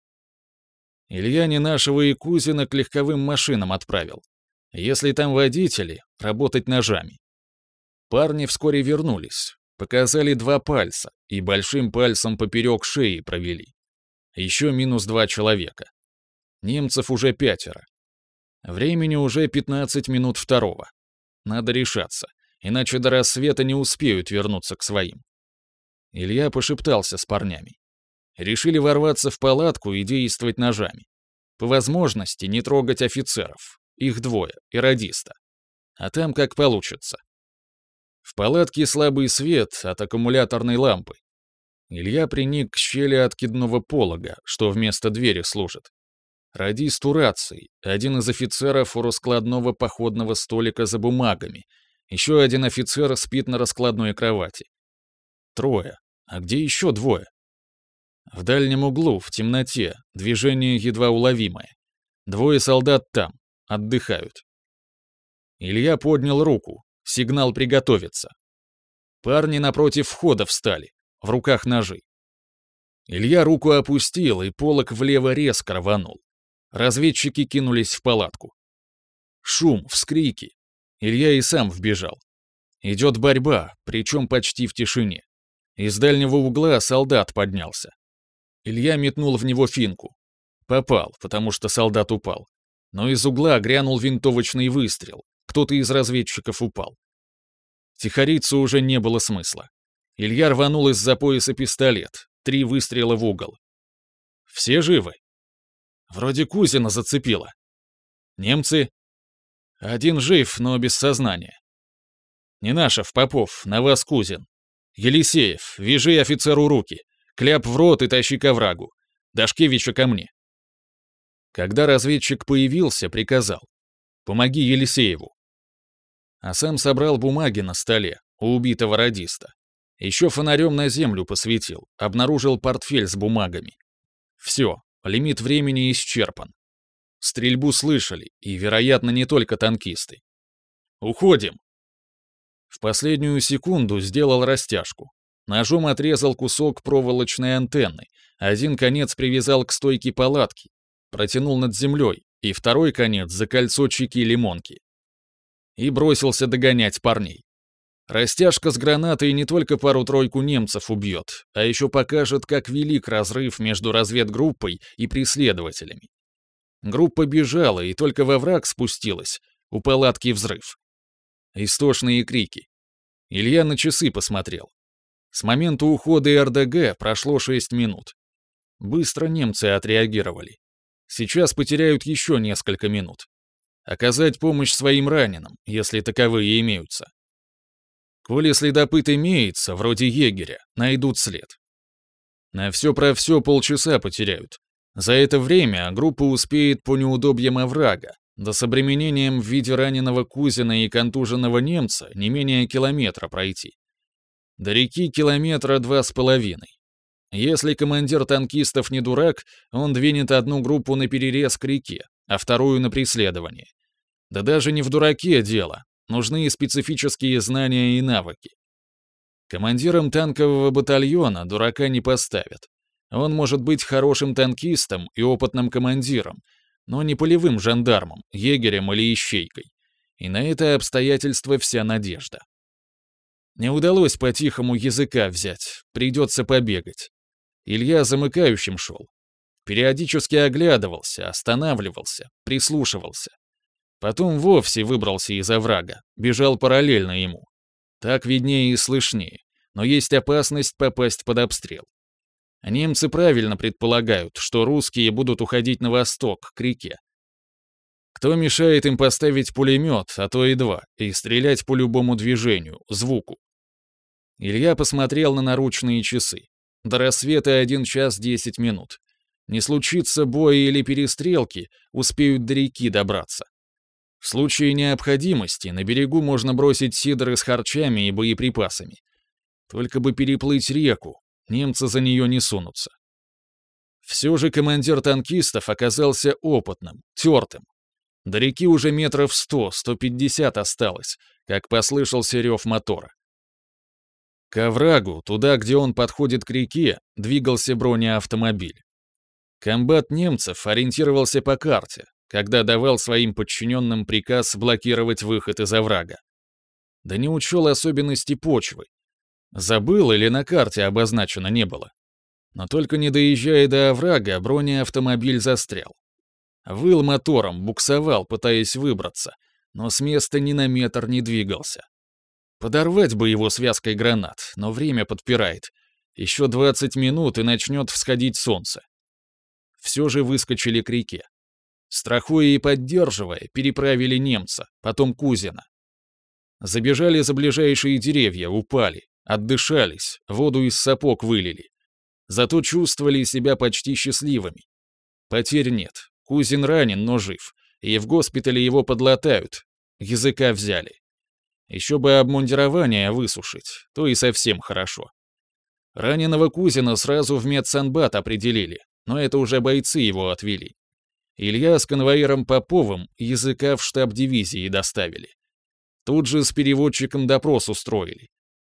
Илья Ненашева и Кузина к легковым машинам отправил. Если там водители, работать ножами. Парни вскоре вернулись, показали 2 пальца и большим пальцем поперек шеи провели. Еще -2 человека. Немцев уже 5. Времени уже 15 минут второго. Надо решаться, иначе до рассвета не успеют вернуться к своим. Илья пошептался с парнями. Решили ворваться в палатку и действовать ножами. По возможности не трогать офицеров, их 2, и радиста. А там как получится. В палатке слабый свет от аккумуляторной лампы. Илья приник к щели откидного полога, что вместо двери служит. Радист у рации, один из офицеров у раскладного походного столика за бумагами, еще один офицер спит на раскладной кровати. 3, а где еще 2? В дальнем углу, в темноте, движение едва уловимое. 2 солдат там, отдыхают. Илья поднял руку, сигнал приготовиться. Парни напротив входа встали, в руках ножи. Илья руку опустил, и полог влево резко рванул. Разведчики кинулись в палатку. Шум, вскрики. Илья и сам вбежал. Идет борьба, причем почти в тишине. Из дальнего угла солдат поднялся. Илья метнул в него финку. Попал, потому что солдат упал. Но из угла грянул винтовочный выстрел. Кто-то из разведчиков упал. Тихориться уже не было смысла. Илья рванул из-за пояса пистолет. 3 выстрела в угол. Все живы? Вроде Кузина зацепило. Немцы? Один жив, но без сознания. Ненашев, Попов, на вас Кузин. Елисеев, вяжи офицеру руки. Кляп в рот и тащи к оврагу. Дашкевича ко мне. Когда разведчик появился, приказал. Помоги Елисееву. А сам собрал бумаги на столе у убитого радиста. Еще фонарем на землю посветил, обнаружил портфель с бумагами. Все, лимит времени исчерпан. Стрельбу слышали, и, вероятно, не только танкисты. Уходим. В последнюю секунду сделал растяжку. Ножом отрезал кусок проволочной антенны, один конец привязал к стойке палатки, протянул над землей, и второй конец за кольцо чеки-лимонки. И бросился догонять парней. Растяжка с гранатой не только пару-тройку немцев убьет, а еще покажет, как велик разрыв между разведгруппой и преследователями. Группа бежала и только во враг спустилась, у палатки взрыв. Истошные крики. Илья на часы посмотрел. С момента ухода РДГ прошло 6 минут. Быстро немцы отреагировали. Сейчас потеряют еще несколько минут. Оказать помощь своим раненым, если таковые имеются. Коли следопыт имеется, вроде егеря, найдут след. На все про все полчаса потеряют. За это время группа успеет по неудобьям оврага, да с обременением в виде раненого Кузина и контуженного немца не менее километра пройти. До реки километра 2,5. Если командир танкистов не дурак, он двинет одну группу на перерез к реке, а вторую на преследование. Да даже не в дураке дело. Нужны и специфические знания и навыки. Командиром танкового батальона дурака не поставят. Он может быть хорошим танкистом и опытным командиром, но не полевым жандармом, егерем или ищейкой. И на это обстоятельство вся надежда. Не удалось по-тихому языка взять, придется побегать. Илья замыкающим шел. Периодически оглядывался, останавливался, прислушивался. Потом вовсе выбрался из оврага, бежал параллельно ему. Так виднее и слышнее, но есть опасность попасть под обстрел. Немцы правильно предполагают, что русские будут уходить на восток, к реке. Кто мешает им поставить пулемет, а то и два, и стрелять по любому движению, звуку? Илья посмотрел на наручные часы. До рассвета 1 час 10 минут. Не случится боя или перестрелки, успеют до реки добраться. В случае необходимости на берегу можно бросить сидоры с харчами и боеприпасами. Только бы переплыть реку, немцы за нее не сунутся. Все же командир танкистов оказался опытным, тертым. До реки уже метров 100-150 осталось, как послышался рев мотора. К оврагу, туда, где он подходит к реке, двигался бронеавтомобиль. Комбат немцев ориентировался по карте, когда давал своим подчиненным приказ блокировать выход из оврага. Да не учел особенности почвы. Забыл или на карте обозначено не было. Но только не доезжая до оврага, бронеавтомобиль застрял. Выл мотором, буксовал, пытаясь выбраться, но с места ни на метр не двигался. Подорвать бы его связкой гранат, но время подпирает. Еще 20 минут и начнет всходить солнце. Все же выскочили к реке. Страхуя и поддерживая, переправили немца, потом Кузина. Забежали за ближайшие деревья, упали, отдышались, воду из сапог вылили. Зато чувствовали себя почти счастливыми. Потерь нет, Кузин ранен, но жив, и в госпитале его подлатают, языка взяли. Еще бы обмундирование высушить, то и совсем хорошо. Раненого Кузина сразу в медсанбат определили, но это уже бойцы его отвели. Илья с конвоиром Поповым языка в штаб дивизии доставили. Тут же с переводчиком допрос устроили.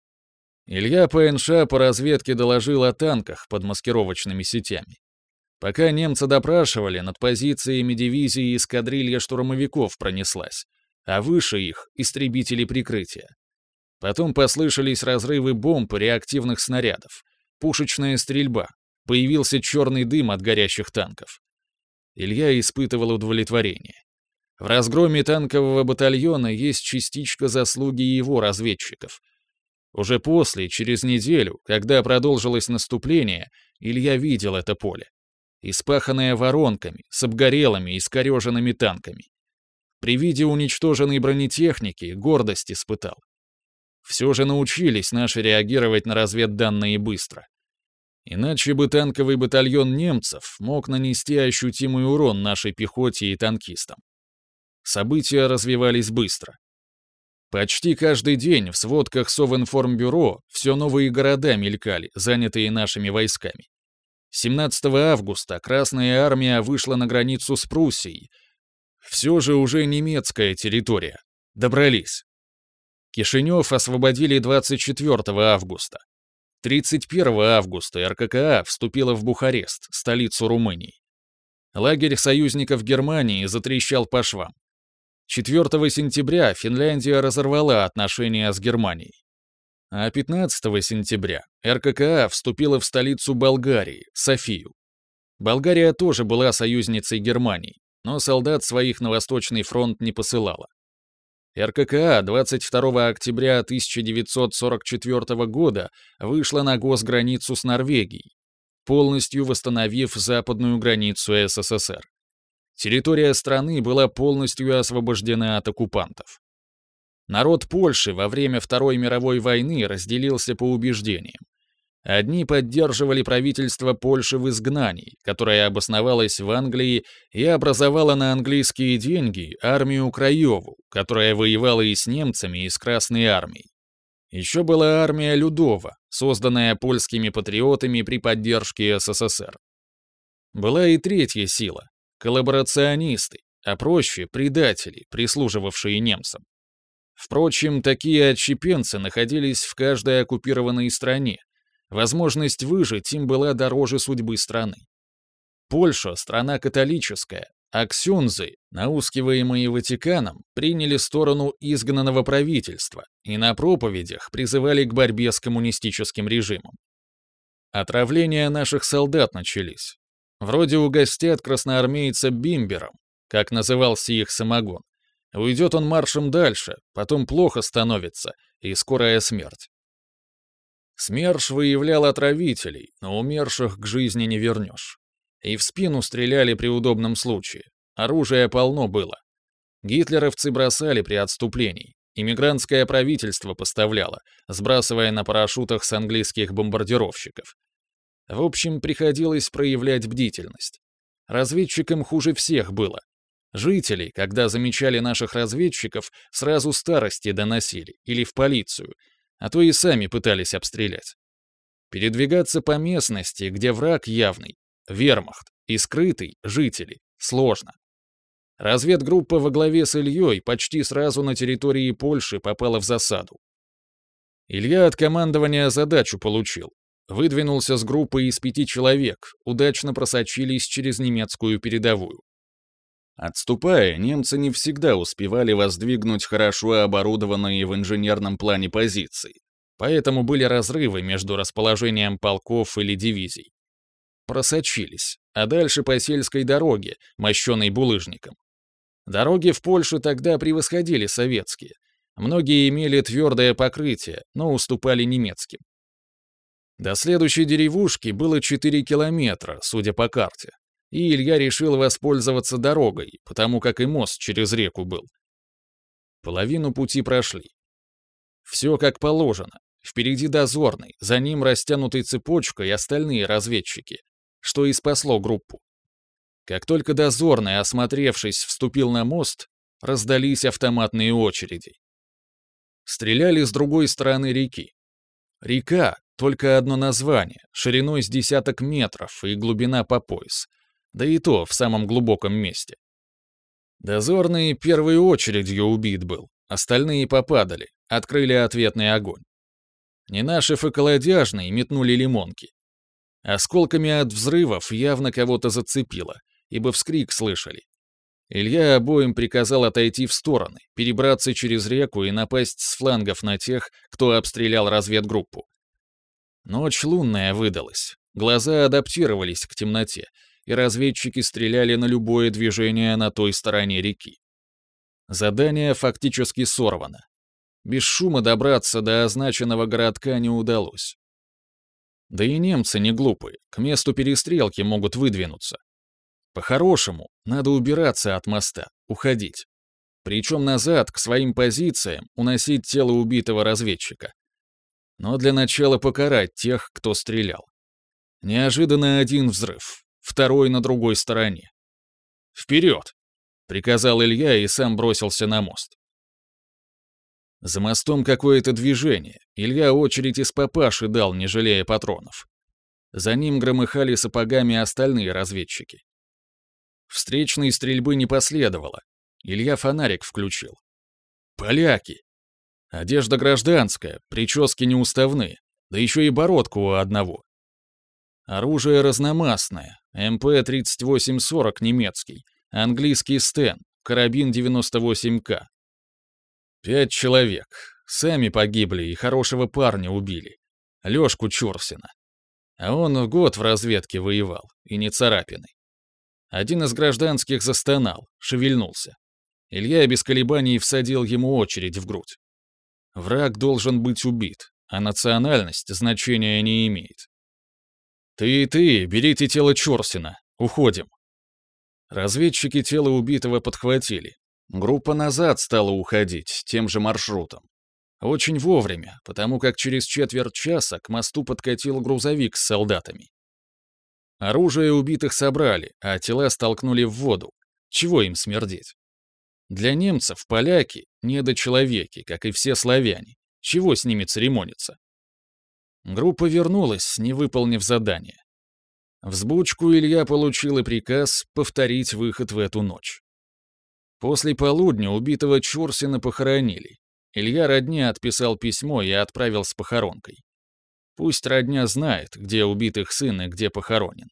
Илья ПНШ по разведке доложил о танках под маскировочными сетями. Пока немца допрашивали, над позициями дивизии эскадрилья штурмовиков пронеслась, а выше их — истребители прикрытия. Потом послышались разрывы бомб и реактивных снарядов, пушечная стрельба, появился черный дым от горящих танков. Илья испытывал удовлетворение. В разгроме танкового батальона есть частичка заслуги его разведчиков. Уже после, через неделю, когда продолжилось наступление, Илья видел это поле. Испаханное воронками, с обгорелыми, искореженными танками. При виде уничтоженной бронетехники гордость испытал. Все же научились наши реагировать на разведданные быстро. Иначе бы танковый батальон немцев мог нанести ощутимый урон нашей пехоте и танкистам. События развивались быстро. Почти каждый день в сводках Совинформбюро все новые города мелькали, занятые нашими войсками. 17 августа Красная Армия вышла на границу с Пруссией. Все же уже немецкая территория. Добрались. Кишинев освободили 24 августа. 31 августа РККА вступила в Бухарест, столицу Румынии. Лагерь союзников Германии затрещал по швам. 4 сентября Финляндия разорвала отношения с Германией. А 15 сентября РККА вступила в столицу Болгарии, Софию. Болгария тоже была союзницей Германии, но солдат своих на Восточный фронт не посылала. РККА 22 октября 1944 года вышла на госграницу с Норвегией, полностью восстановив западную границу СССР. Территория страны была полностью освобождена от оккупантов. Народ Польши во время Второй мировой войны разделился по убеждениям. Одни поддерживали правительство Польши в изгнании, которое обосновалось в Англии и образовало на английские деньги армию Краеву, которая воевала и с немцами, и с Красной армией. Еще была армия Людова, созданная польскими патриотами при поддержке СССР. Была и третья сила — коллаборационисты, а проще — предатели, прислуживавшие немцам. Впрочем, такие отщепенцы находились в каждой оккупированной стране. Возможность выжить им была дороже судьбы страны. Польша — страна католическая, а ксюнзы, наускиваемые Ватиканом, приняли сторону изгнанного правительства и на проповедях призывали к борьбе с коммунистическим режимом. Отравления наших солдат начались. Вроде угостят красноармейца бимбером, как назывался их самогон. Уйдет он маршем дальше, потом плохо становится, и скорая смерть. СМЕРШ выявлял отравителей, но умерших к жизни не вернешь. И в спину стреляли при удобном случае. Оружия полно было. Гитлеровцы бросали при отступлении. Иммигрантское правительство поставляло, сбрасывая на парашютах с английских бомбардировщиков. В общем, приходилось проявлять бдительность. Разведчикам хуже всех было. Жители, когда замечали наших разведчиков, сразу старости доносили или в полицию, а то и сами пытались обстрелять. Передвигаться по местности, где враг явный, вермахт, и скрытый, жители, сложно. Разведгруппа во главе с Ильей почти сразу на территории Польши попала в засаду. Илья от командования задачу получил. Выдвинулся с группой из 5 человек, удачно просочились через немецкую передовую. Отступая, немцы не всегда успевали воздвигнуть хорошо оборудованные в инженерном плане позиции, поэтому были разрывы между расположением полков или дивизий. Просочились, а дальше по сельской дороге, мощенной булыжником. Дороги в Польше тогда превосходили советские. Многие имели твердое покрытие, но уступали немецким. До следующей деревушки было 4 километра, судя по карте. И Илья решил воспользоваться дорогой, потому как и мост через реку был. Половину пути прошли. Все как положено. Впереди дозорный, за ним растянутой цепочкой остальные разведчики, что и спасло группу. Как только дозорный, осмотревшись, вступил на мост, раздались автоматные очереди. Стреляли с другой стороны реки. Река — только одно название, шириной с десяток метров и глубина по пояс. Да и то в самом глубоком месте. Дозорный первой очередью убит был, остальные попадали, открыли ответный огонь. Ненашев и Колодяжный метнули лимонки. Осколками от взрывов явно кого-то зацепило, ибо вскрик слышали. Илья обоим приказал отойти в стороны, перебраться через реку и напасть с флангов на тех, кто обстрелял разведгруппу. Ночь лунная выдалась, глаза адаптировались к темноте, и разведчики стреляли на любое движение на той стороне реки. Задание фактически сорвано. Без шума добраться до означенного городка не удалось. Да и немцы не глупые, к месту перестрелки могут выдвинуться. По-хорошему, надо убираться от моста, уходить. Причем назад, к своим позициям, уносить тело убитого разведчика. Но для начала покарать тех, кто стрелял. Неожиданно один взрыв, второй на другой стороне. «Вперед!» — приказал Илья и сам бросился на мост. За мостом какое-то движение. Илья очередь из папаши дал, не жалея патронов. За ним громыхали сапогами остальные разведчики. Встречной стрельбы не последовало. Илья фонарик включил. Поляки! Одежда гражданская, прически неуставные, да еще и бородка у одного. Оружие разномастное, МП-3840 немецкий, английский Стен, карабин 98К. 5 человек. Сами погибли и хорошего парня убили. Лёшку Чурсина. А он год в разведке воевал, и не царапины. Один из гражданских застонал, шевельнулся. Илья без колебаний всадил ему очередь в грудь. Враг должен быть убит, а национальность значения не имеет. «Ты и ты, берите тело Чурсина, уходим». Разведчики тело убитого подхватили. Группа назад стала уходить тем же маршрутом. Очень вовремя, потому как через четверть часа к мосту подкатил грузовик с солдатами. Оружие убитых собрали, а тела столкнули в воду. Чего им смердеть? Для немцев поляки — недочеловеки, как и все славяне. Чего с ними церемониться? Группа вернулась, не выполнив задание. Взбучку Илья получил и приказ повторить выход в эту ночь. После полудня убитого Чурсина похоронили. Илья родне отписал письмо и отправил с похоронкой. Пусть родня знает, где убитых сын и где похоронен.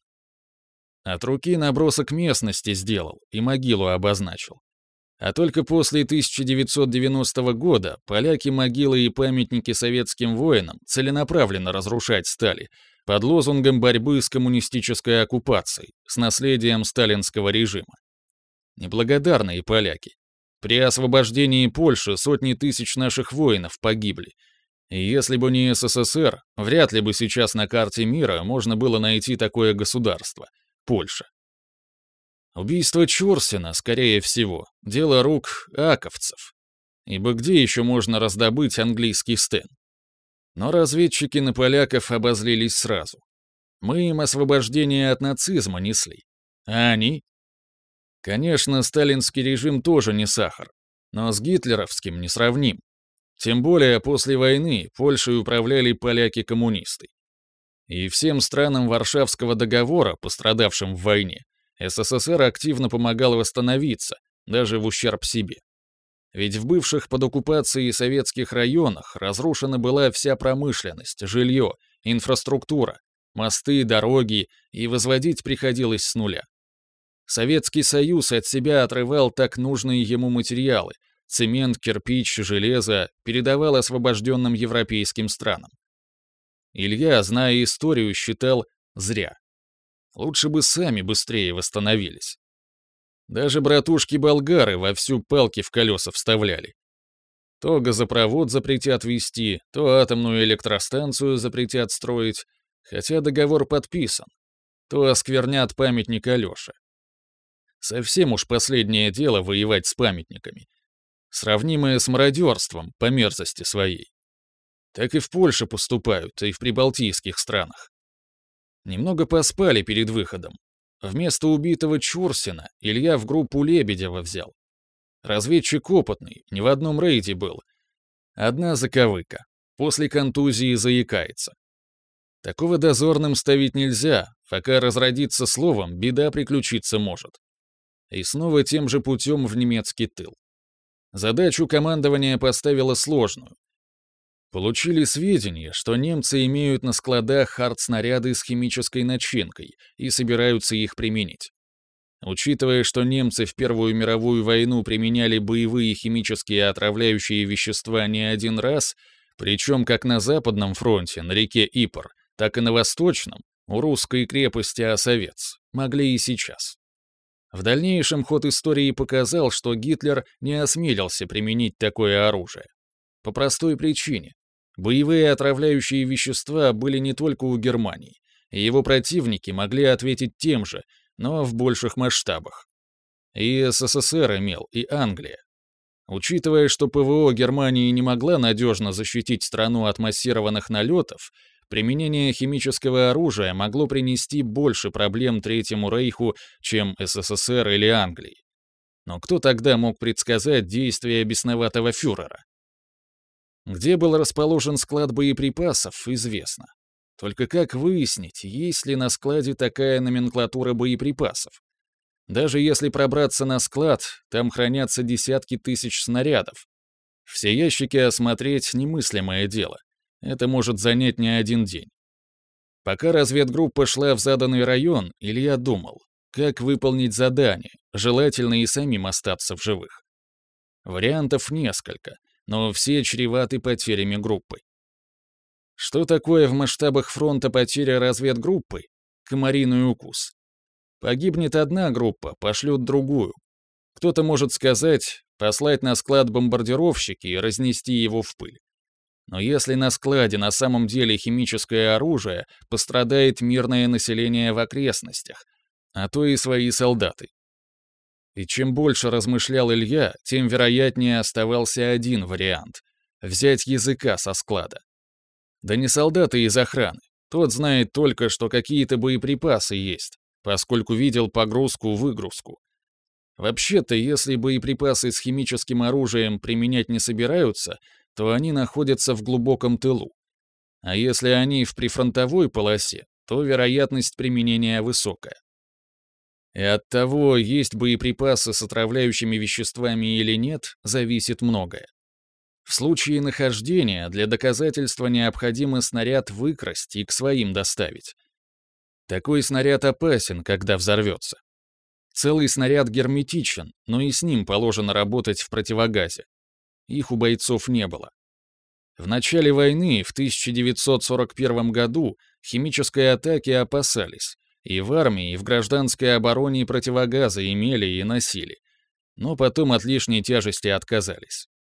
От руки набросок местности сделал и могилу обозначил. А только после 1990 года поляки могилы и памятники советским воинам целенаправленно разрушать стали под лозунгом борьбы с коммунистической оккупацией, с наследием сталинского режима. Неблагодарные поляки. При освобождении Польши сотни тысяч наших воинов погибли. И если бы не СССР, вряд ли бы сейчас на карте мира можно было найти такое государство — Польша. Убийство Чурсина, скорее всего, дело рук аковцев. Ибо где еще можно раздобыть английский стен? Но разведчики на поляков обозлились сразу. Мы им освобождение от нацизма несли. А они? Конечно, сталинский режим тоже не сахар, но с гитлеровским не сравним. Тем более после войны Польшей управляли поляки-коммунисты. И всем странам Варшавского договора, пострадавшим в войне, СССР активно помогал восстановиться, даже в ущерб себе. Ведь в бывших под оккупацией советских районах разрушена была вся промышленность, жилье, инфраструктура, мосты, дороги, и возводить приходилось с нуля. Советский Союз от себя отрывал так нужные ему материалы — цемент, кирпич, железо — передавал освобожденным европейским странам. Илья, зная историю, считал зря. Лучше бы сами быстрее восстановились. Даже братушки-болгары вовсю палки в колеса вставляли. То газопровод запретят вести, то атомную электростанцию запретят строить, хотя договор подписан, то осквернят памятник Алёше. Совсем уж последнее дело воевать с памятниками, сравнимое с мародерством по мерзости своей. Так и в Польше поступают, и в прибалтийских странах. Немного поспали перед выходом. Вместо убитого Чурсина Илья в группу Лебедева взял. Разведчик опытный, ни в одном рейде был. Одна заковыка. После контузии заикается. Такого дозорным ставить нельзя, пока разродится словом, беда приключиться может. И снова тем же путем в немецкий тыл. Задачу командование поставило сложную. Получили сведения, что немцы имеют на складах артснаряды с химической начинкой и собираются их применить. Учитывая, что немцы в Первую мировую войну применяли боевые химические отравляющие вещества не один раз, причем как на Западном фронте, на реке Ипр, так и на Восточном, у русской крепости Осовец, могли и сейчас. В дальнейшем ход истории показал, что Гитлер не осмелился применить такое оружие. По простой причине. Боевые отравляющие вещества были не только у Германии, и его противники могли ответить тем же, но в больших масштабах. И СССР имел, и Англия. Учитывая, что ПВО Германии не могла надежно защитить страну от массированных налетов, применение химического оружия могло принести больше проблем Третьему Рейху, чем СССР или Англии. Но кто тогда мог предсказать действия бесноватого фюрера? Где был расположен склад боеприпасов, известно. Только как выяснить, есть ли на складе такая номенклатура боеприпасов? Даже если пробраться на склад, там хранятся десятки тысяч снарядов. Все ящики осмотреть — немыслимое дело. Это может занять не один день. Пока разведгруппа шла в заданный район, Илья думал, как выполнить задание, желательно и самим остаться в живых. Вариантов несколько, но все чреваты потерями группы. Что такое в масштабах фронта потеря разведгруппы? Комариный укус. Погибнет одна группа, пошлют другую. Кто-то может сказать, послать на склад бомбардировщики и разнести его в пыль. Но если на складе на самом деле химическое оружие, пострадает мирное население в окрестностях, а то и свои солдаты. И чем больше размышлял Илья, тем вероятнее оставался один вариант — взять языка со склада. Да не солдаты из охраны. Тот знает только, что какие-то боеприпасы есть, поскольку видел погрузку-выгрузку. Вообще-то, если боеприпасы с химическим оружием применять не собираются, то они находятся в глубоком тылу. А если они в прифронтовой полосе, то вероятность применения высокая. И от того, есть боеприпасы с отравляющими веществами или нет, зависит многое. В случае нахождения для доказательства необходимо снаряд выкрасть и к своим доставить. Такой снаряд опасен, когда взорвется. Целый снаряд герметичен, но и с ним положено работать в противогазе. Их у бойцов не было. В начале войны, в 1941 году, химической атаки опасались. И в армии, и в гражданской обороне противогазы имели и носили. Но потом от лишней тяжести отказались.